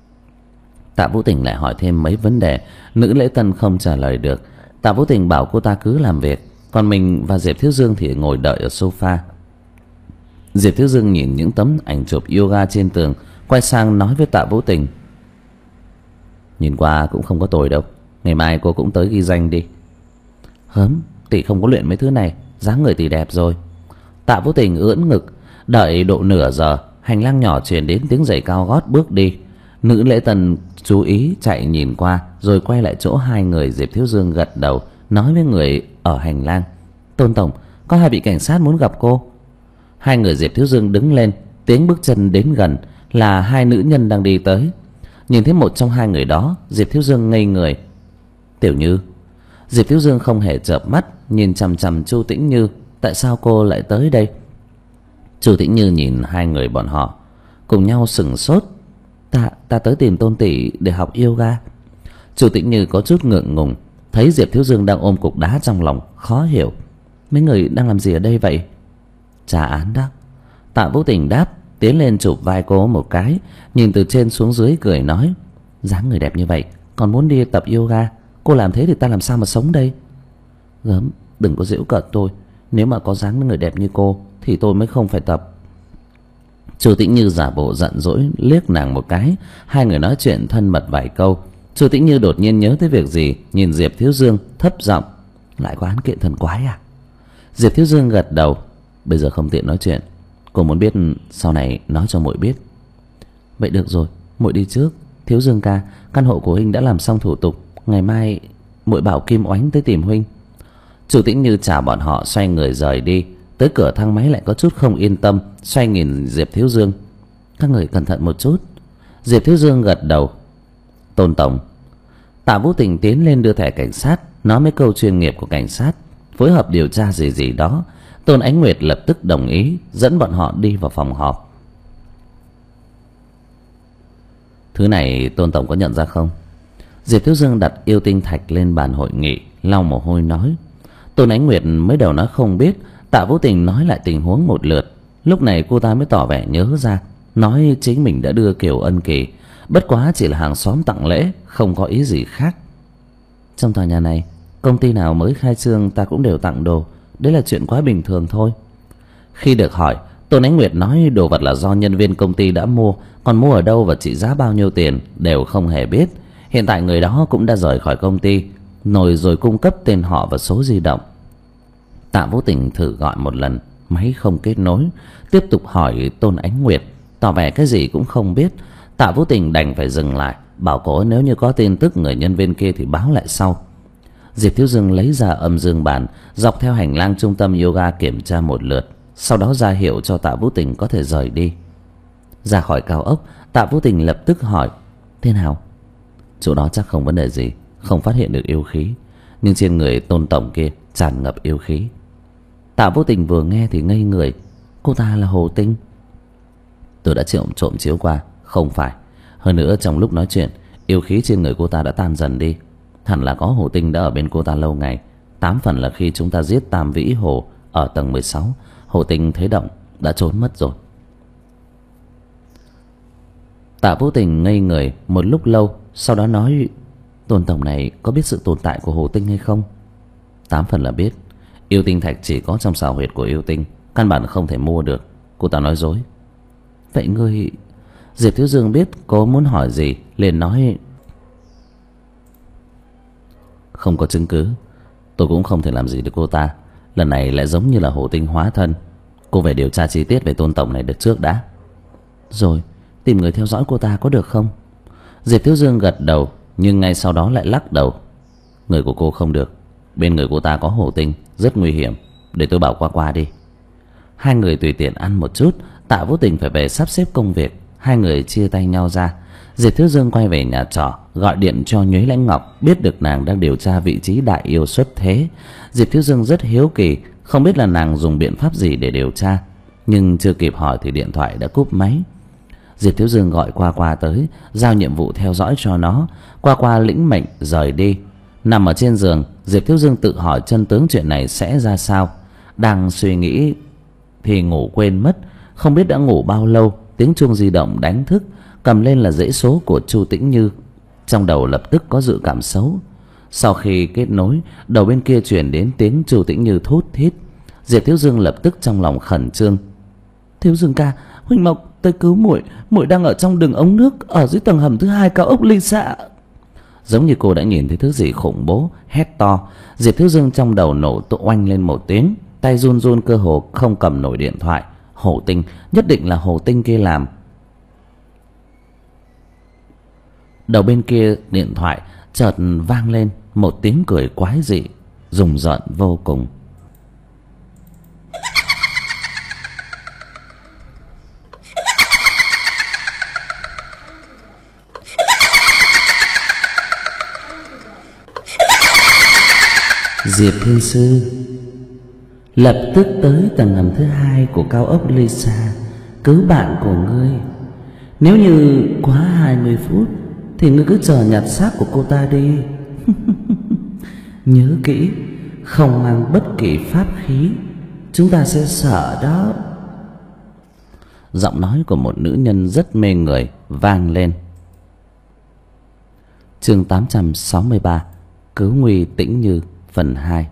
Tạ Vũ Tình lại hỏi thêm mấy vấn đề, nữ lễ tân không trả lời được. Tạ Vũ Tình bảo cô ta cứ làm việc, còn mình và Diệp Thiếu Dương thì ngồi đợi ở sofa. Diệp Thiếu Dương nhìn những tấm ảnh chụp yoga trên tường, quay sang nói với Tạ Vũ Tình. Nhìn qua cũng không có tồi đâu, ngày mai cô cũng tới ghi danh đi. Hớm, tỷ không có luyện mấy thứ này, dáng người tỷ đẹp rồi. Tạ Vũ Tình ưỡn ngực. Đợi độ nửa giờ, hành lang nhỏ truyền đến tiếng giày cao gót bước đi. Nữ lễ tân chú ý chạy nhìn qua, rồi quay lại chỗ hai người. Diệp Thiếu Dương gật đầu, nói với người ở hành lang. Tôn tổng, có hai vị cảnh sát muốn gặp cô. Hai người Diệp Thiếu Dương đứng lên, tiếng bước chân đến gần, là hai nữ nhân đang đi tới. Nhìn thấy một trong hai người đó, Diệp Thiếu Dương ngây người. Tiểu Như. Diệp Thiếu Dương không hề chợp mắt, nhìn chằm chằm Chu Tĩnh Như. Tại sao cô lại tới đây? Chu Tĩnh Như nhìn hai người bọn họ, cùng nhau sửng sốt. Ta, ta tới tìm Tôn tỷ để học yoga. Chu Tĩnh Như có chút ngượng ngùng, thấy Diệp Thiếu Dương đang ôm cục đá trong lòng, khó hiểu. Mấy người đang làm gì ở đây vậy? Trả án đó. Tạ Vũ Tình đáp, tiến lên chụp vai cô một cái, nhìn từ trên xuống dưới cười nói. Dáng người đẹp như vậy, còn muốn đi tập yoga. Cô làm thế thì ta làm sao mà sống đây? Gớm, đừng có giễu cợt tôi. Nếu mà có dáng người đẹp như cô thì tôi mới không phải tập. Chu Tĩnh Như giả bộ giận dỗi liếc nàng một cái. Hai người nói chuyện thân mật vài câu. Chu Tĩnh Như đột nhiên nhớ tới việc gì, nhìn Diệp Thiếu Dương thấp giọng. Lại có án kiện thần quái à? Diệp Thiếu Dương gật đầu. Bây giờ không tiện nói chuyện, cô muốn biết sau này nói cho muội biết. Vậy được rồi, muội đi trước. Thiếu Dương ca, căn hộ của huynh đã làm xong thủ tục, ngày mai muội bảo Kim Oánh tới tìm huynh. Chu Tĩnh Như chào bọn họ, xoay người rời đi. Tới cửa thang máy lại có chút không yên tâm, xoay nhìn Diệp Thiếu Dương. Các người cẩn thận một chút. Diệp Thiếu Dương gật đầu. Tôn tổng. Tạ Vũ Tình tiến lên đưa thẻ cảnh sát, nói mấy câu chuyên nghiệp của cảnh sát, phối hợp điều tra gì gì đó. Tôn Ánh Nguyệt lập tức đồng ý, dẫn bọn họ đi vào phòng họp. Thứ Thứ này Tôn tổng có nhận ra không? Diệp Thiếu Dương đặt yêu tinh thạch lên bàn hội nghị, lau mồ hôi nói. Tôn Ánh Nguyệt mới đầu nói không biết. Tạ Vũ Tình nói lại tình huống một lượt. Lúc này cô ta mới tỏ vẻ nhớ ra, nói chính mình đã đưa Kiều Ân Kỳ, bất quá chỉ là hàng xóm tặng lễ, không có ý gì khác. Trong tòa nhà này, công ty nào mới khai trương ta cũng đều tặng đồ, đấy là chuyện quá bình thường thôi. Khi được hỏi, Tôn Ánh Nguyệt nói đồ vật là do nhân viên công ty đã mua, còn mua ở đâu và trị giá bao nhiêu tiền đều không hề biết. Hiện tại người đó cũng đã rời khỏi công ty, rồi rồi cung cấp tên họ và số di động. Tạ Vũ Tình thử gọi một lần, máy không kết nối. Tiếp tục hỏi Tôn Ánh Nguyệt, tỏ vẻ cái gì cũng không biết. Tạ Vũ Tình đành phải dừng lại, bảo cô nếu như có tin tức người nhân viên kia thì báo lại sau. Diệp Thiếu Dương lấy ra âm dương bàn, dọc theo hành lang trung tâm yoga kiểm tra một lượt, sau đó ra hiệu cho Tạ Vũ Tình có thể rời đi. Ra khỏi cao ốc, Tạ Vũ Tình lập tức hỏi, thế nào? Chỗ đó chắc không vấn đề gì, không phát hiện được yêu khí, nhưng trên người Tôn tổng kia tràn ngập yêu khí. Tạ Vũ Tình vừa nghe thì ngây người. Cô ta là Hồ Tinh? Tôi đã trộm trộm chiếu qua, không phải. Hơn nữa trong lúc nói chuyện, yêu khí trên người cô ta đã tan dần đi. Hẳn là có Hồ Tinh đã ở bên cô ta lâu ngày. Tám phần là khi chúng ta giết Tam Vĩ Hồ ở tầng mười sáu, Hồ Tinh thấy động đã trốn mất rồi. Tạ Vũ Tình ngây người một lúc lâu, sau đó nói, Tôn tổng này có biết sự tồn tại của Hồ Tinh hay không? Tám phần là biết. Yêu tinh thạch chỉ có trong xào huyệt của yêu tinh, căn bản không thể mua được. Cô ta nói dối. Vậy ngươi... Diệp Thiếu Dương biết cô muốn hỏi gì, liền nói, không có chứng cứ, tôi cũng không thể làm gì được cô ta. Lần này lại giống như là Hồ Tinh hóa thân. Cô về điều tra chi tiết về Tôn tổng này được trước đã. Rồi tìm người theo dõi cô ta có được không? Diệp Thiếu Dương gật đầu, nhưng ngay sau đó lại lắc đầu. Người của cô không được. Bên người cô ta có Hồ Tinh, rất nguy hiểm. Để tôi bảo qua qua đi. Hai người tùy tiện ăn một chút. Tạ Vũ Tình phải về sắp xếp công việc. Hai người chia tay nhau ra. Diệp Thiếu Dương quay về nhà trọ, gọi điện cho Nhuế Lãnh Ngọc, biết được nàng đang điều tra vị trí đại yêu xuất thế. Diệp Thiếu Dương rất hiếu kỳ, không biết là nàng dùng biện pháp gì để điều tra, nhưng chưa kịp hỏi thì điện thoại đã cúp máy. Diệp Thiếu Dương gọi Qua Qua tới, giao nhiệm vụ theo dõi cho nó. Qua Qua lĩnh mệnh rời đi. Nằm ở trên giường, Diệp Thiếu Dương tự hỏi chân tướng chuyện này sẽ ra sao. Đang suy nghĩ thì ngủ quên mất, không biết đã ngủ bao lâu. Tiếng chuông di động đánh thức, cầm lên là dãy số của Chu Tĩnh Như. Trong đầu lập tức có dự cảm xấu. Sau khi kết nối, đầu bên kia truyền đến tiếng Chu Tĩnh Như thút thít. Diệp Thiếu Dương lập tức trong lòng khẩn trương. Thiếu Dương ca, huynh Mộc tới cứu muội, muội đang ở trong đường ống nước ở dưới tầng hầm thứ hai cao ốc Ly Xạ. Giống như cô đã nhìn thấy thứ gì khủng bố, hét to. Diệp Thiếu Dương trong đầu nổ tổ oanh lên một tiếng, tay run run cơ hồ không cầm nổi điện thoại. Hồ Tinh, nhất định là Hồ Tinh kia làm. Đầu bên kia điện thoại chợt vang lên một tiếng cười quái dị, rùng rợn vô cùng. Diệp Thiên Sư, lập tức tới tầng ngầm thứ hai của cao ốc Ly Xạ cứu bạn của ngươi. Nếu như quá hai mươi phút thì ngươi cứ chờ nhặt xác của cô ta đi. Nhớ kỹ, không mang bất kỳ pháp khí, chúng ta sẽ sợ đó. Giọng nói của một nữ nhân rất mê người vang lên. Chương tám trăm sáu mươi ba, Cứu nguy Tĩnh Như phần hai.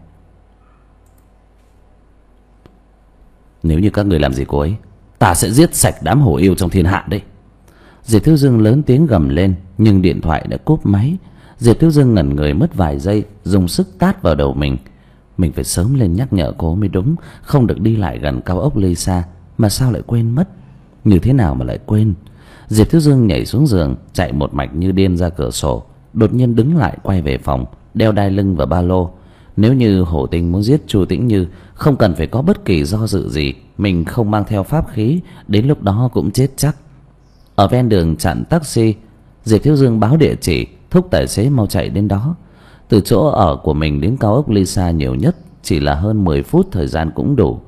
Nếu như các người làm gì cô ấy, ta sẽ giết sạch đám hổ yêu trong thiên hạ đấy. Diệp Thiếu Dương lớn tiếng gầm lên, nhưng điện thoại đã cúp máy. Diệp Thiếu Dương ngẩn người mất vài giây, dùng sức tát vào đầu mình. Mình phải sớm lên nhắc nhở cô mới đúng, không được đi lại gần cao ốc Ly Xạ. Mà sao lại quên mất? Như thế nào mà lại quên? Diệp Thiếu Dương nhảy xuống giường, chạy một mạch như điên ra cửa sổ. Đột nhiên đứng lại quay về phòng, đeo đai lưng và ba lô. Nếu như Hổ Tinh muốn giết Chu Tĩnh Như, không cần phải có bất kỳ do dự gì, mình không mang theo pháp khí, đến lúc đó cũng chết chắc. Ở ven đường chặn taxi, Diệp Thiếu Dương báo địa chỉ, thúc tài xế mau chạy đến đó. Từ chỗ ở của mình đến cao ốc Ly Xạ nhiều nhất chỉ là hơn mười phút thời gian cũng đủ.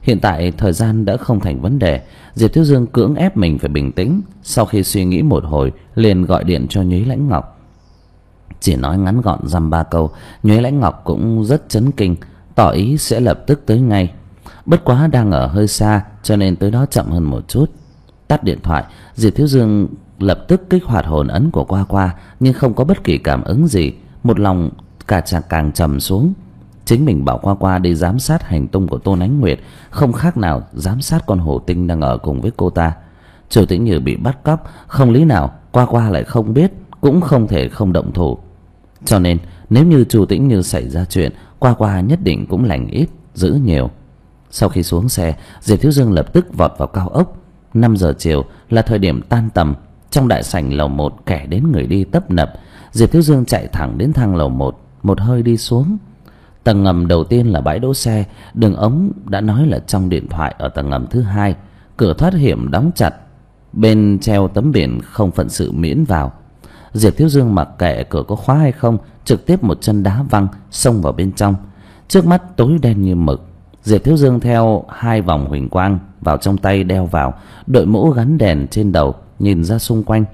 Hiện tại thời gian đã không thành vấn đề. Diệp Thiếu Dương cưỡng ép mình phải bình tĩnh. Sau khi suy nghĩ một hồi, liền gọi điện cho Nhuế Lãnh Ngọc. Chỉ nói ngắn gọn dăm ba câu, Nhuế Lãnh Ngọc cũng rất chấn kinh, tỏ ý sẽ lập tức tới ngay. Bất quá đang ở hơi xa, cho nên tới đó chậm hơn một chút. Tắt điện thoại, Diệp Thiếu Dương lập tức kích hoạt hồn ấn của Qua Qua, nhưng không có bất kỳ cảm ứng gì. Một lòng cả chàng càng trầm xuống. Chính mình bảo Qua Qua đi giám sát hành tung của Tôn Ánh Nguyệt, không khác nào giám sát con hổ tinh đang ở cùng với cô ta. Chu Tĩnh Như bị bắt cóc, không lý nào Qua Qua lại không biết, cũng không thể không động thủ. Cho nên nếu như Chu Tĩnh Như xảy ra chuyện, Qua Qua nhất định cũng lành ít giữ nhiều. Sau khi xuống xe, Diệp Thiếu Dương lập tức vọt vào cao ốc. Năm giờ chiều là thời điểm tan tầm. Trong đại sảnh lầu một kẻ đến người đi tấp nập. Diệp Thiếu Dương chạy thẳng đến thang lầu một, một hơi đi xuống. Tầng ngầm đầu tiên là bãi đỗ xe. Đường ống đã nói là trong điện thoại ở tầng ngầm thứ hai. Cửa thoát hiểm đóng chặt, bên treo tấm biển không phận sự miễn vào. Diệp Thiếu Dương mặc kệ cửa có khóa hay không, trực tiếp một chân đá văng xông vào bên trong. Trước mắt tối đen như mực. Diệp Thiếu Dương theo hai vòng huỳnh quang vào trong tay đeo vào, đội mũ gắn đèn trên đầu, nhìn ra xung quanh.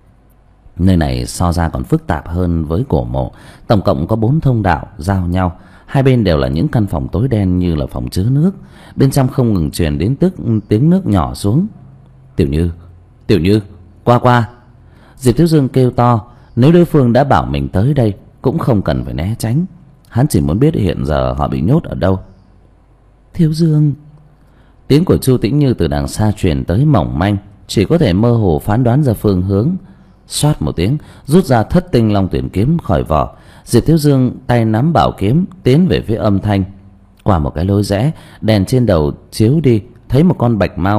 Nơi này so ra còn phức tạp hơn với cổ mộ. Tổng cộng có bốn thông đạo giao nhau, hai bên đều là những căn phòng tối đen như là phòng chứa nước. Bên trong không ngừng truyền đến tức tiếng nước nhỏ xuống. Tiểu Như, Tiểu Như, Qua Qua. Diệp Thiếu Dương kêu to. Nếu đối phương đã bảo mình tới đây, cũng không cần phải né tránh. Hắn chỉ muốn biết hiện giờ họ bị nhốt ở đâu. Thiếu Dương. Tiếng của Chu Tĩnh Như từ đằng xa truyền tới mỏng manh, chỉ có thể mơ hồ phán đoán ra phương hướng. Xoát một tiếng, rút ra Thất Tinh Long Tuyển kiếm khỏi vỏ. Diệp Thiếu Dương tay nắm bảo kiếm tiến về phía âm thanh. Qua một cái lối rẽ, đèn trên đầu chiếu đi, thấy một con bạch mao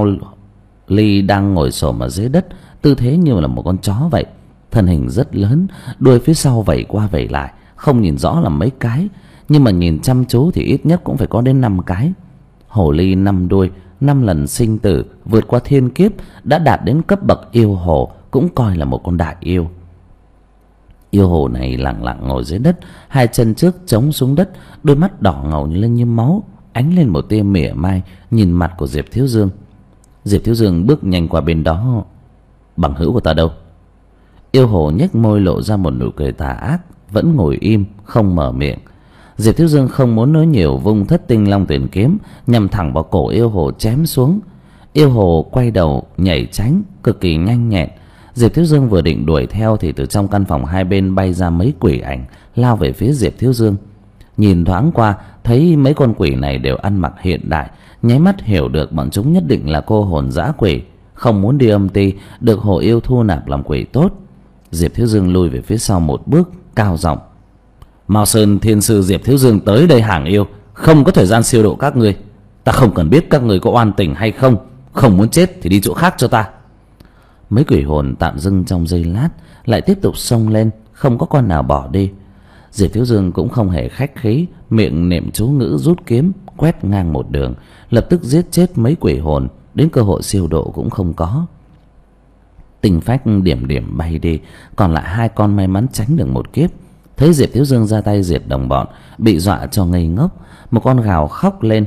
ly đang ngồi xổm ở dưới đất, tư thế như là một con chó vậy. Thân hình rất lớn, đuôi phía sau vẩy qua vẩy lại, không nhìn rõ là mấy cái, nhưng mà nhìn chăm chú thì ít nhất cũng phải có đến năm cái. Hổ ly năm đuôi, năm lần sinh tử, vượt qua thiên kiếp, đã đạt đến cấp bậc yêu hồ, cũng coi là một con đại yêu. Yêu hồ này lặng lặng ngồi dưới đất, hai chân trước chống xuống đất, đôi mắt đỏ ngầu như lên như máu, ánh lên một tia mỉa mai nhìn mặt của Diệp Thiếu Dương. Diệp Thiếu Dương bước nhanh qua bên đó. Bằng hữu của ta đâu? Yêu hồ nhếch môi lộ ra một nụ cười tà ác, vẫn ngồi im không mở miệng. Diệp Thiếu Dương không muốn nói nhiều, vung Thất Tinh Long Tuyển kiếm nhằm thẳng vào cổ yêu hồ chém xuống. Yêu hồ quay đầu nhảy tránh cực kỳ nhanh nhẹn. Diệp Thiếu Dương vừa định đuổi theo thì từ trong căn phòng hai bên bay ra mấy quỷ ảnh lao về phía Diệp Thiếu Dương. Nhìn thoáng qua thấy mấy con quỷ này đều ăn mặc hiện đại, nháy mắt hiểu được bọn chúng nhất định là cô hồn dã quỷ, không muốn đi âm ty, được hồ yêu thu nạp làm quỷ tốt. Diệp Thiếu Dương lùi về phía sau một bước, cao giọng: Mao Sơn Thiên Sư Diệp Thiếu Dương tới đây hàng yêu, không có thời gian siêu độ các ngươi. Ta không cần biết các ngươi có oan tình hay không, không muốn chết thì đi chỗ khác cho ta. Mấy quỷ hồn tạm dừng trong giây lát, lại tiếp tục xông lên, không có con nào bỏ đi. Diệp Thiếu Dương cũng không hề khách khí, miệng niệm chú ngữ rút kiếm quét ngang một đường, lập tức giết chết mấy quỷ hồn, đến cơ hội siêu độ cũng không có. Tinh phách điểm điểm bay đi, còn lại hai con may mắn tránh được một kiếp. Thấy Diệp Thiếu Dương ra tay diệt đồng bọn, bị dọa cho ngây ngốc. Một con gào khóc lên: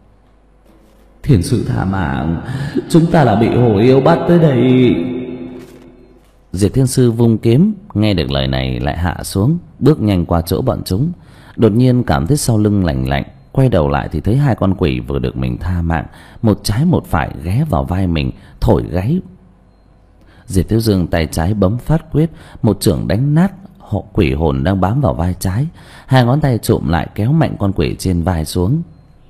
Thiên Sư tha mạng, chúng ta là bị hổ yêu bắt tới đây. Diệp Thiên Sư vung kiếm, nghe được lời này lại hạ xuống, bước nhanh qua chỗ bọn chúng. Đột nhiên cảm thấy sau lưng lạnh lạnh, quay đầu lại thì thấy hai con quỷ vừa được mình tha mạng, một trái một phải ghé vào vai mình, thổi gáy. Diệp Thiếu Dương tay trái bấm phát quyết, một chưởng đánh nát hộ quỷ hồn đang bám vào vai trái, hai ngón tay trụm lại kéo mạnh con quỷ trên vai xuống.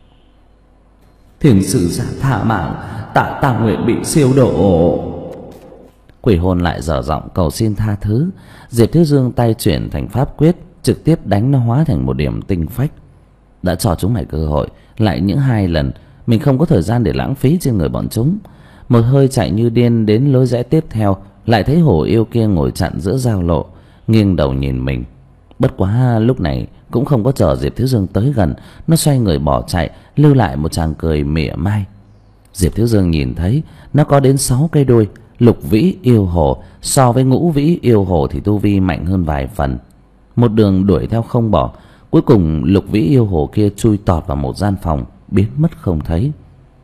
Thiên Sư giả tha mạng, tạ tạ nguyện bị siêu độ. Quỷ hồn lại dở giọng cầu xin tha thứ. Diệp Thiếu Dương tay chuyển thành pháp quyết, trực tiếp đánh nó hóa thành một điểm tinh phách. Đã cho chúng mày cơ hội lại những hai lần, mình không có thời gian để lãng phí trên người bọn chúng. Một hơi chạy như điên đến lối rẽ tiếp theo, lại thấy hổ yêu kia ngồi chặn giữa giao lộ, nghiêng đầu nhìn mình. Bất quá lúc này cũng không có chờ Diệp Thiếu Dương tới gần, nó xoay người bỏ chạy, lưu lại một tràng cười mỉa mai. Diệp Thiếu Dương nhìn thấy nó có đến sáu cây đuôi. Lục vĩ yêu hồ so với ngũ vĩ yêu hồ thì tu vi mạnh hơn vài phần. Một đường đuổi theo không bỏ, cuối cùng lục vĩ yêu hồ kia chui tọt vào một gian phòng, biến mất không thấy.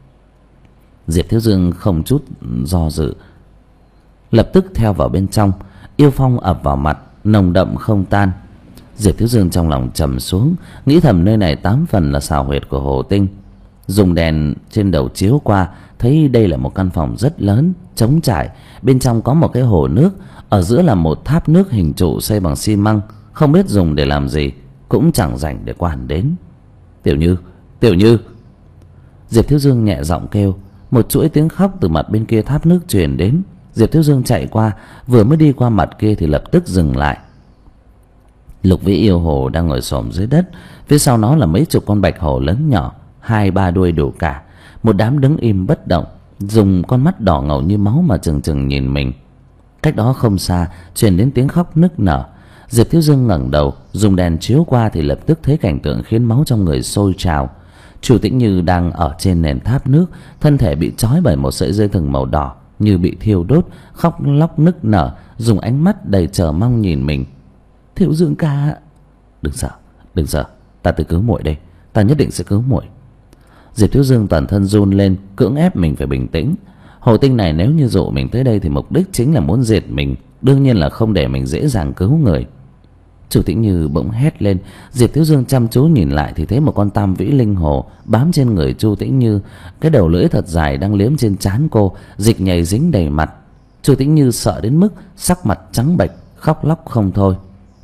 Diệp Thiếu Dương không chút do dự, lập tức theo vào bên trong. Yêu phong ập vào mặt, nồng đậm không tan. Diệp Thiếu Dương trong lòng trầm xuống, nghĩ thầm nơi này tám phần là xào huyệt của Hồ Tinh. Dùng đèn trên đầu chiếu qua, thấy đây là một căn phòng rất lớn, trống trải. Bên trong có một cái hồ nước, ở giữa là một tháp nước hình trụ xây bằng xi măng, không biết dùng để làm gì, cũng chẳng rảnh để quan đến. Tiểu Như, Tiểu Như. Diệp Thiếu Dương nhẹ giọng kêu. Một chuỗi tiếng khóc từ mặt bên kia tháp nước truyền đến. Diệp Thiếu Dương chạy qua, vừa mới đi qua mặt kia thì lập tức dừng lại. Lục Vĩ Yêu Hồ đang ngồi xổm dưới đất, phía sau nó là mấy chục con bạch hổ lớn nhỏ, hai ba đuôi đủ cả. Một đám đứng im bất động, dùng con mắt đỏ ngầu như máu mà chừng chừng nhìn mình. Cách đó không xa truyền đến tiếng khóc nức nở. Diệp Thiếu Dương ngẩng đầu, dùng đèn chiếu qua thì lập tức thấy cảnh tượng khiến máu trong người sôi trào. Chu Tĩnh Như đang ở trên nền tháp nước, thân thể bị trói bởi một sợi dây thừng màu đỏ, như bị thiêu đốt, khóc lóc nức nở, dùng ánh mắt đầy chờ mong nhìn mình. Thiếu Dương ca, đừng sợ, đừng sợ, ta tự cứu muội đây, ta nhất định sẽ cứu muội. Diệp Thiếu Dương toàn thân run lên, cưỡng ép mình phải bình tĩnh. Hồ Tinh này nếu như dụ mình tới đây thì mục đích chính là muốn diệt mình, đương nhiên là không để mình dễ dàng cứu người. Chu Tĩnh Như bỗng hét lên. Diệp Thiếu Dương chăm chú nhìn lại thì thấy một con tam vĩ linh hồ bám trên người Chu Tĩnh Như, cái đầu lưỡi thật dài đang liếm trên trán cô, dịch nhầy dính đầy mặt. Chu Tĩnh Như sợ đến mức sắc mặt trắng bệch, khóc lóc không thôi.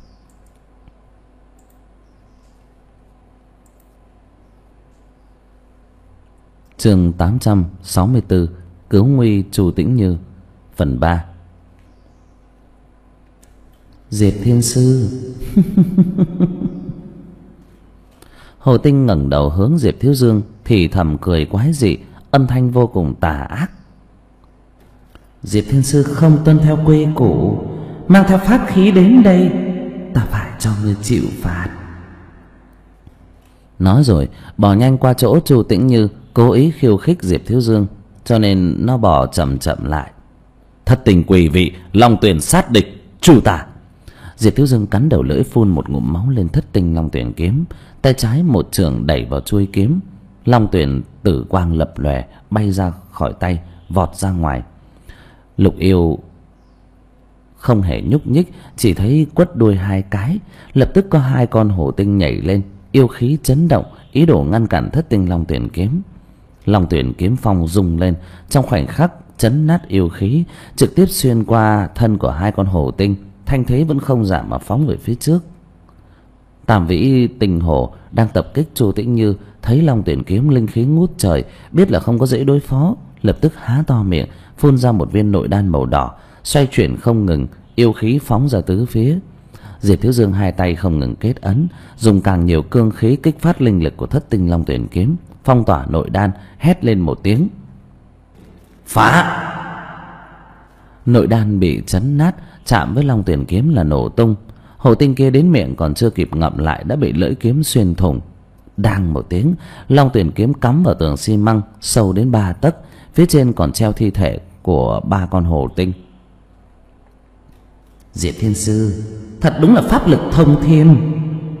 Chương tám trăm sáu mươi tư, cứu nguy Chu Tĩnh Như, phần ba. Diệp Thiên Sư. Hồ Tinh ngẩng đầu hướng Diệp Thiếu Dương, thì thầm cười quái dị, âm thanh vô cùng tà ác. Diệp Thiên Sư không tuân theo quy củ, mang theo pháp khí đến đây, ta phải cho ngươi chịu phạt. Nói rồi bỏ nhanh qua chỗ Chu Tĩnh Như, cố ý khiêu khích Diệp Thiếu Dương, cho nên nó bỏ chậm chậm lại. Thất tình quỷ vị, long tuyển sát địch, trù tả. Diệp Thiếu Dương cắn đầu lưỡi phun một ngụm máu lên thất tinh long tuyển kiếm, tay trái một chưởng đẩy vào chuôi kiếm. Long tuyển tử quang lập lòe, bay ra khỏi tay, vọt ra ngoài. Lục Yêu không hề nhúc nhích, chỉ thấy quất đuôi hai cái, lập tức có hai con hổ tinh nhảy lên, yêu khí chấn động, ý đồ ngăn cản thất tinh long tuyển kiếm. Long tuyển kiếm phong rung lên, trong khoảnh khắc chấn nát yêu khí, trực tiếp xuyên qua thân của hai con hổ tinh, thanh thế vẫn không giảm mà phóng về phía trước. Tam vĩ tình hổ đang tập kích Chu Tĩnh Như, thấy long tuyển kiếm linh khí ngút trời, biết là không có dễ đối phó, lập tức há to miệng phun ra một viên nội đan màu đỏ, xoay chuyển không ngừng, yêu khí phóng ra tứ phía. Diệp Thiếu Dương hai tay không ngừng kết ấn, dùng càng nhiều cương khí kích phát linh lực của thất tinh long tuyển kiếm, phong tỏa nội đan, hét lên một tiếng phá. Nội đan bị chấn nát, chạm với long tuyển kiếm là nổ tung. Hồ tinh kia đến miệng còn chưa kịp ngậm lại đã bị lưỡi kiếm xuyên thủng. Đang một tiếng, long tuyển kiếm cắm vào tường xi măng sâu đến ba tấc, phía trên còn treo thi thể của ba con hổ tinh. Diệp Thiên Sư, thật đúng là pháp lực thông thiên.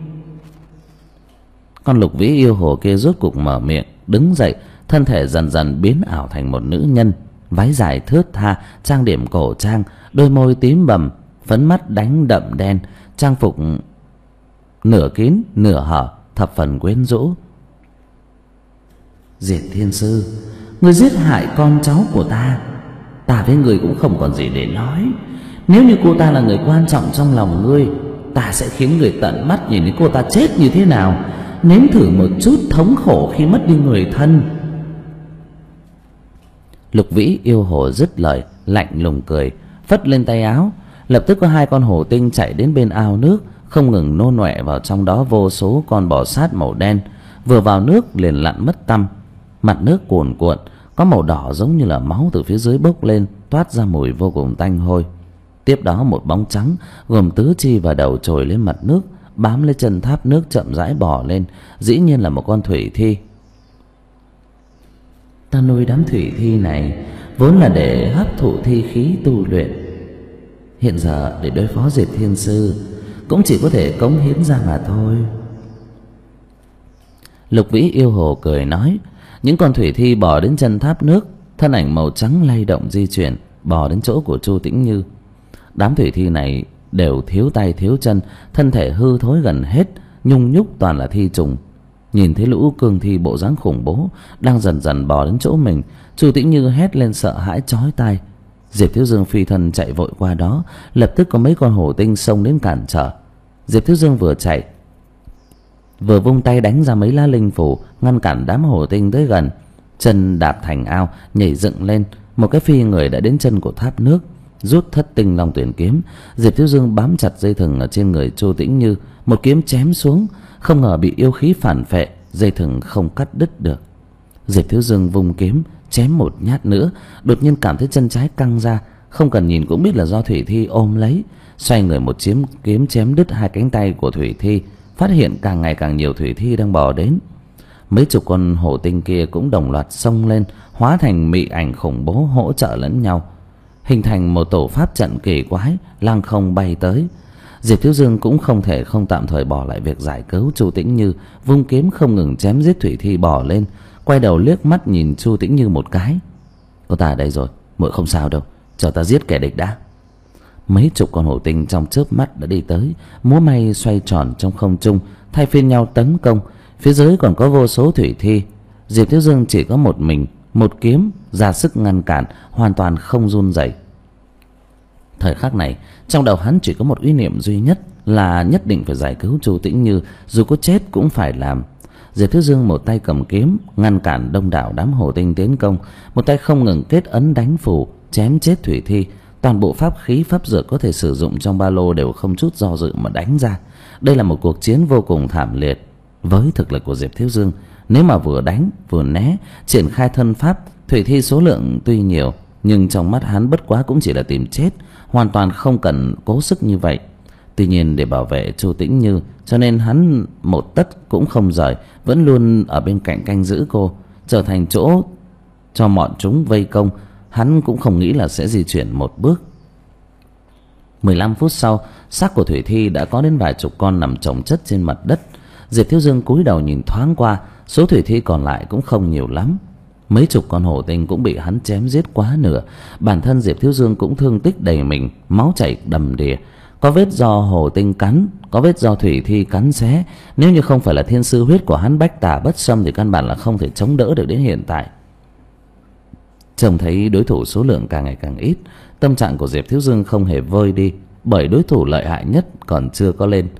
Con Lục Vĩ Yêu Hồ kia rốt cục mở miệng, đứng dậy, thân thể dần dần biến ảo thành một nữ nhân, váy dài thướt tha, trang điểm cổ trang, đôi môi tím bầm, phấn mắt đánh đậm đen, trang phục nửa kín nửa hở, thập phần quyến rũ. Diệp Thiên Sư, ngươi giết hại con cháu của ta, ta với người cũng không còn gì để nói. Nếu như cô ta là người quan trọng trong lòng ngươi, ta sẽ khiến người tận mắt nhìn thấy cô ta chết như thế nào, nếm thử một chút thống khổ khi mất đi người thân. Lục Vĩ Yêu Hồ dứt lời, lạnh lùng cười, phất lên tay áo, lập tức có hai con hổ tinh chạy đến bên ao nước, không ngừng nô nọe vào trong đó vô số con bò sát màu đen, vừa vào nước liền lặn mất tăm. Mặt nước cuồn cuộn, có màu đỏ giống như là máu từ phía dưới bốc lên, toát ra mùi vô cùng tanh hôi. Tiếp đó một bóng trắng gồm tứ chi và đầu trồi lên mặt nước, bám lấy chân tháp nước chậm rãi bò lên, dĩ nhiên là một con thủy thi. Ta nuôi đám thủy thi này vốn là để hấp thụ thi khí tu luyện, hiện giờ để đối phó Diệp Thiên Sư cũng chỉ có thể cống hiến ra mà thôi. Lục Vĩ Yêu Hồ cười nói. Những con thủy thi bò đến chân tháp nước, thân ảnh màu trắng lay động di chuyển, bò đến chỗ của Chu Tĩnh Như. Đám thủy thi này đều thiếu tay thiếu chân, thân thể hư thối gần hết, nhung nhúc toàn là thi trùng. Nhìn thấy lũ cương thi bộ dáng khủng bố đang dần dần bò đến chỗ mình, Chu Tĩnh Như hét lên sợ hãi chói tai. Diệp Thiếu Dương phi thân chạy vội qua đó, lập tức có mấy con hổ tinh xông đến cản trở. Diệp Thiếu Dương vừa chạy vừa vung tay đánh ra mấy lá linh phủ ngăn cản đám hổ tinh tới gần. Chân đạp thành ao, nhảy dựng lên, một cái phi người đã đến chân của tháp nước, rút thất tinh long tuyển kiếm. Diệp Thiếu Dương bám chặt dây thừng ở trên người Chu Tĩnh Như, một kiếm chém xuống, không ngờ bị yêu khí phản phệ, dây thừng không cắt đứt được. Diệp Thiếu Dương vung kiếm chém một nhát nữa, đột nhiên cảm thấy chân trái căng ra, không cần nhìn cũng biết là do thủy thi ôm lấy. Xoay người một chiếm kiếm chém đứt hai cánh tay của thủy thi, phát hiện càng ngày càng nhiều thủy thi đang bò đến. Mấy chục con hổ tinh kia cũng đồng loạt xông lên, hóa thành mị ảnh khủng bố hỗ trợ lẫn nhau, hình thành một tổ pháp trận kỳ quái, lăng không bay tới. Diệp Thiếu Dương cũng không thể không tạm thời bỏ lại việc giải cứu Chu Tĩnh Như, vung kiếm không ngừng chém giết thủy thi bò lên, quay đầu liếc mắt nhìn Chu Tĩnh Như một cái. Cô ta ở đây rồi, muội không sao đâu, chờ ta giết kẻ địch đã. Mấy chục con hổ tinh trong chớp mắt đã đi tới, múa may xoay tròn trong không trung, thay phiên nhau tấn công. Phía dưới còn có vô số thủy thi. Diệp Thiếu Dương chỉ có một mình, một kiếm ra sức ngăn cản, hoàn toàn không run rẩy. Thời khắc này, trong đầu hắn chỉ có một ý niệm duy nhất là nhất định phải giải cứu Chu Tĩnh Như, dù có chết cũng phải làm. Diệp Thiếu Dương một tay cầm kiếm ngăn cản đông đảo đám hổ tinh tiến công, một tay không ngừng kết ấn đánh phù chém chết thủy thi. Toàn bộ pháp khí pháp dược có thể sử dụng trong ba lô đều không chút do dự mà đánh ra. Đây là một cuộc chiến vô cùng thảm liệt. Với thực lực của Diệp Thiếu Dương, nếu mà vừa đánh vừa né, triển khai thân pháp, thủy thi số lượng tuy nhiều, nhưng trong mắt hắn bất quá cũng chỉ là tìm chết, hoàn toàn không cần cố sức như vậy. Tuy nhiên để bảo vệ Chu Tĩnh Như, cho nên hắn một tấc cũng không rời, vẫn luôn ở bên cạnh canh giữ cô, trở thành chỗ cho bọn chúng vây công. Hắn cũng không nghĩ là sẽ di chuyển một bước. Mười lăm phút sau, xác của thủy thi đã có đến vài chục con nằm chồng chất trên mặt đất. Diệp Thiếu Dương cúi đầu nhìn thoáng qua, số thủy thi còn lại cũng không nhiều lắm. Mấy chục con hổ tinh cũng bị hắn chém giết quá nửa. Bản thân Diệp Thiếu Dương cũng thương tích đầy mình, máu chảy đầm đìa. Có vết do hổ tinh cắn, có vết do thủy thi cắn xé. Nếu như không phải là thiên sư huyết của hắn bách tà bất xâm thì căn bản là không thể chống đỡ được đến hiện tại. Trông thấy đối thủ số lượng càng ngày càng ít, tâm trạng của Diệp Thiếu Dương không hề vơi đi, bởi đối thủ lợi hại nhất còn chưa có lên.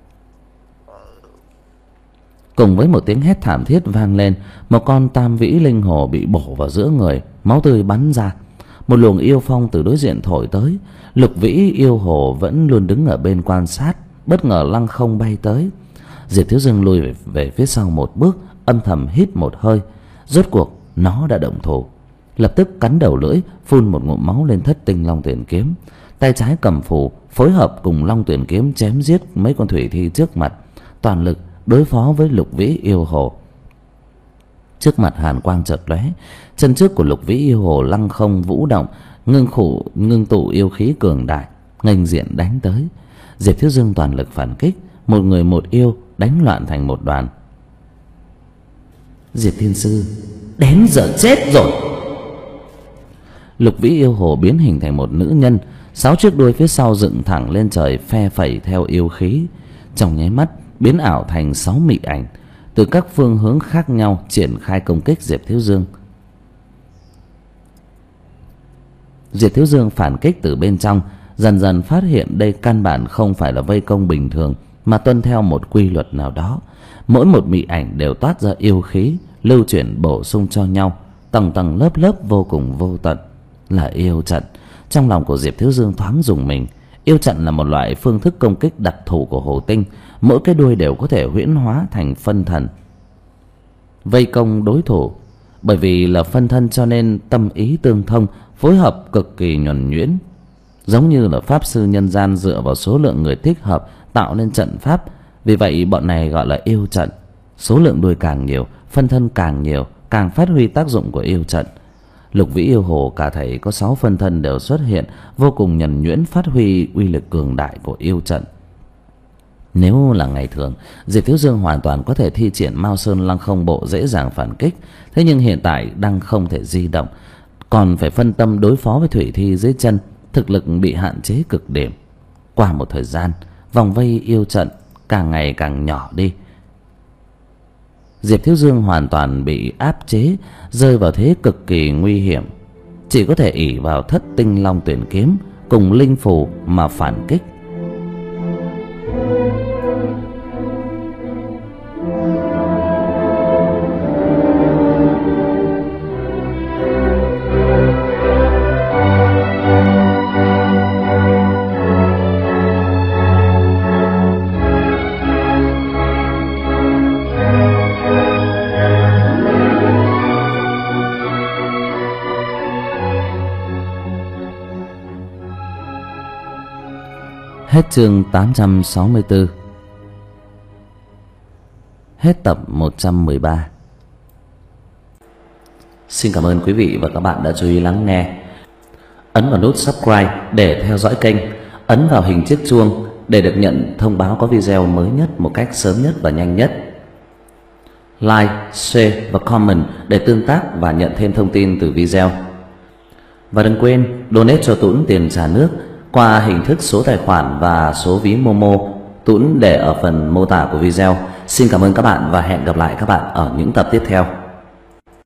Cùng với một tiếng hét thảm thiết vang lên, một con tam vĩ linh hồ bị bổ vào giữa người, máu tươi bắn ra. Một luồng yêu phong từ đối diện thổi tới. Lục vĩ yêu hồ vẫn luôn đứng ở bên quan sát, bất ngờ lăng không bay tới. Diệp Thiếu Dương lùi về, về phía sau một bước, âm thầm hít một hơi. Rốt cuộc nó đã động thủ, lập tức cắn đầu lưỡi, phun một ngụm máu lên thất tinh long tuyển kiếm. Tay trái cầm phù, phối hợp cùng long tuyển kiếm chém giết mấy con thủy thi trước mặt, toàn lực đối phó với lục vĩ yêu hồ. Trước mặt hàn quang chợt lóe, chân trước của lục vĩ yêu hồ lăng không vũ động, ngưng khủ ngưng tụ yêu khí cường đại, nghênh diện đánh tới. Diệp Thiếu Dương toàn lực phản kích, một người một yêu đánh loạn thành một đoàn. Diệp Thiên Sư, đến giờ chết rồi. Lục vĩ yêu hồ biến hình thành một nữ nhân, sáu chiếc đuôi phía sau dựng thẳng lên trời, phe phẩy theo yêu khí. Trong nháy mắt biến ảo thành sáu mị ảnh, từ các phương hướng khác nhau triển khai công kích Diệp Thiếu Dương. Diệp Thiếu Dương phản kích từ bên trong, dần dần phát hiện đây căn bản không phải là vây công bình thường, mà tuân theo một quy luật nào đó. Mỗi một mị ảnh đều toát ra yêu khí, lưu chuyển bổ sung cho nhau, tầng tầng lớp lớp vô cùng vô tận, là yêu trận. Trong lòng của Diệp Thiếu Dương thoáng rùng mình. Yêu trận là một loại phương thức công kích đặc thù của hồ tinh, mỗi cái đuôi đều có thể huyễn hóa thành phân thần, vây công đối thủ. Bởi vì là phân thân cho nên tâm ý tương thông, phối hợp cực kỳ nhuần nhuyễn, giống như là pháp sư nhân gian dựa vào số lượng người thích hợp tạo nên trận pháp. Vì vậy bọn này gọi là yêu trận. Số lượng đuôi càng nhiều, phân thân càng nhiều, càng phát huy tác dụng của yêu trận. Lục vĩ yêu hồ cả thảy có sáu phân thân đều xuất hiện, vô cùng nhuần nhuyễn, phát huy uy lực cường đại của yêu trận. Nếu là ngày thường, Diệp Thiếu Dương hoàn toàn có thể thi triển Mao Sơn Lăng Không Bộ dễ dàng phản kích. Thế nhưng hiện tại đang không thể di động, còn phải phân tâm đối phó với Thủy Thi dưới chân, thực lực bị hạn chế cực điểm. Qua một thời gian, vòng vây yêu trận càng ngày càng nhỏ đi. Diệp Thiếu Dương hoàn toàn bị áp chế, rơi vào thế cực kỳ nguy hiểm, chỉ có thể ỷ vào Thất Tinh Long Tuyển kiếm cùng linh phù mà phản kích. Hết chương tám trăm sáu mươi tư. Hết tập một trăm mười ba. Xin cảm ơn quý vị và các bạn đã chú ý lắng nghe. Ấn vào nút subscribe để theo dõi kênh, ấn vào hình chiếc chuông để được nhận thông báo có video mới nhất một cách sớm nhất và nhanh nhất. Like, share và comment để tương tác và nhận thêm thông tin từ video. Và đừng quên donate cho Tuấn tiền trả nước qua hình thức số tài khoản và số ví Momo, Tuấn để ở phần mô tả của video. Xin cảm ơn các bạn và hẹn gặp lại các bạn ở những tập tiếp theo.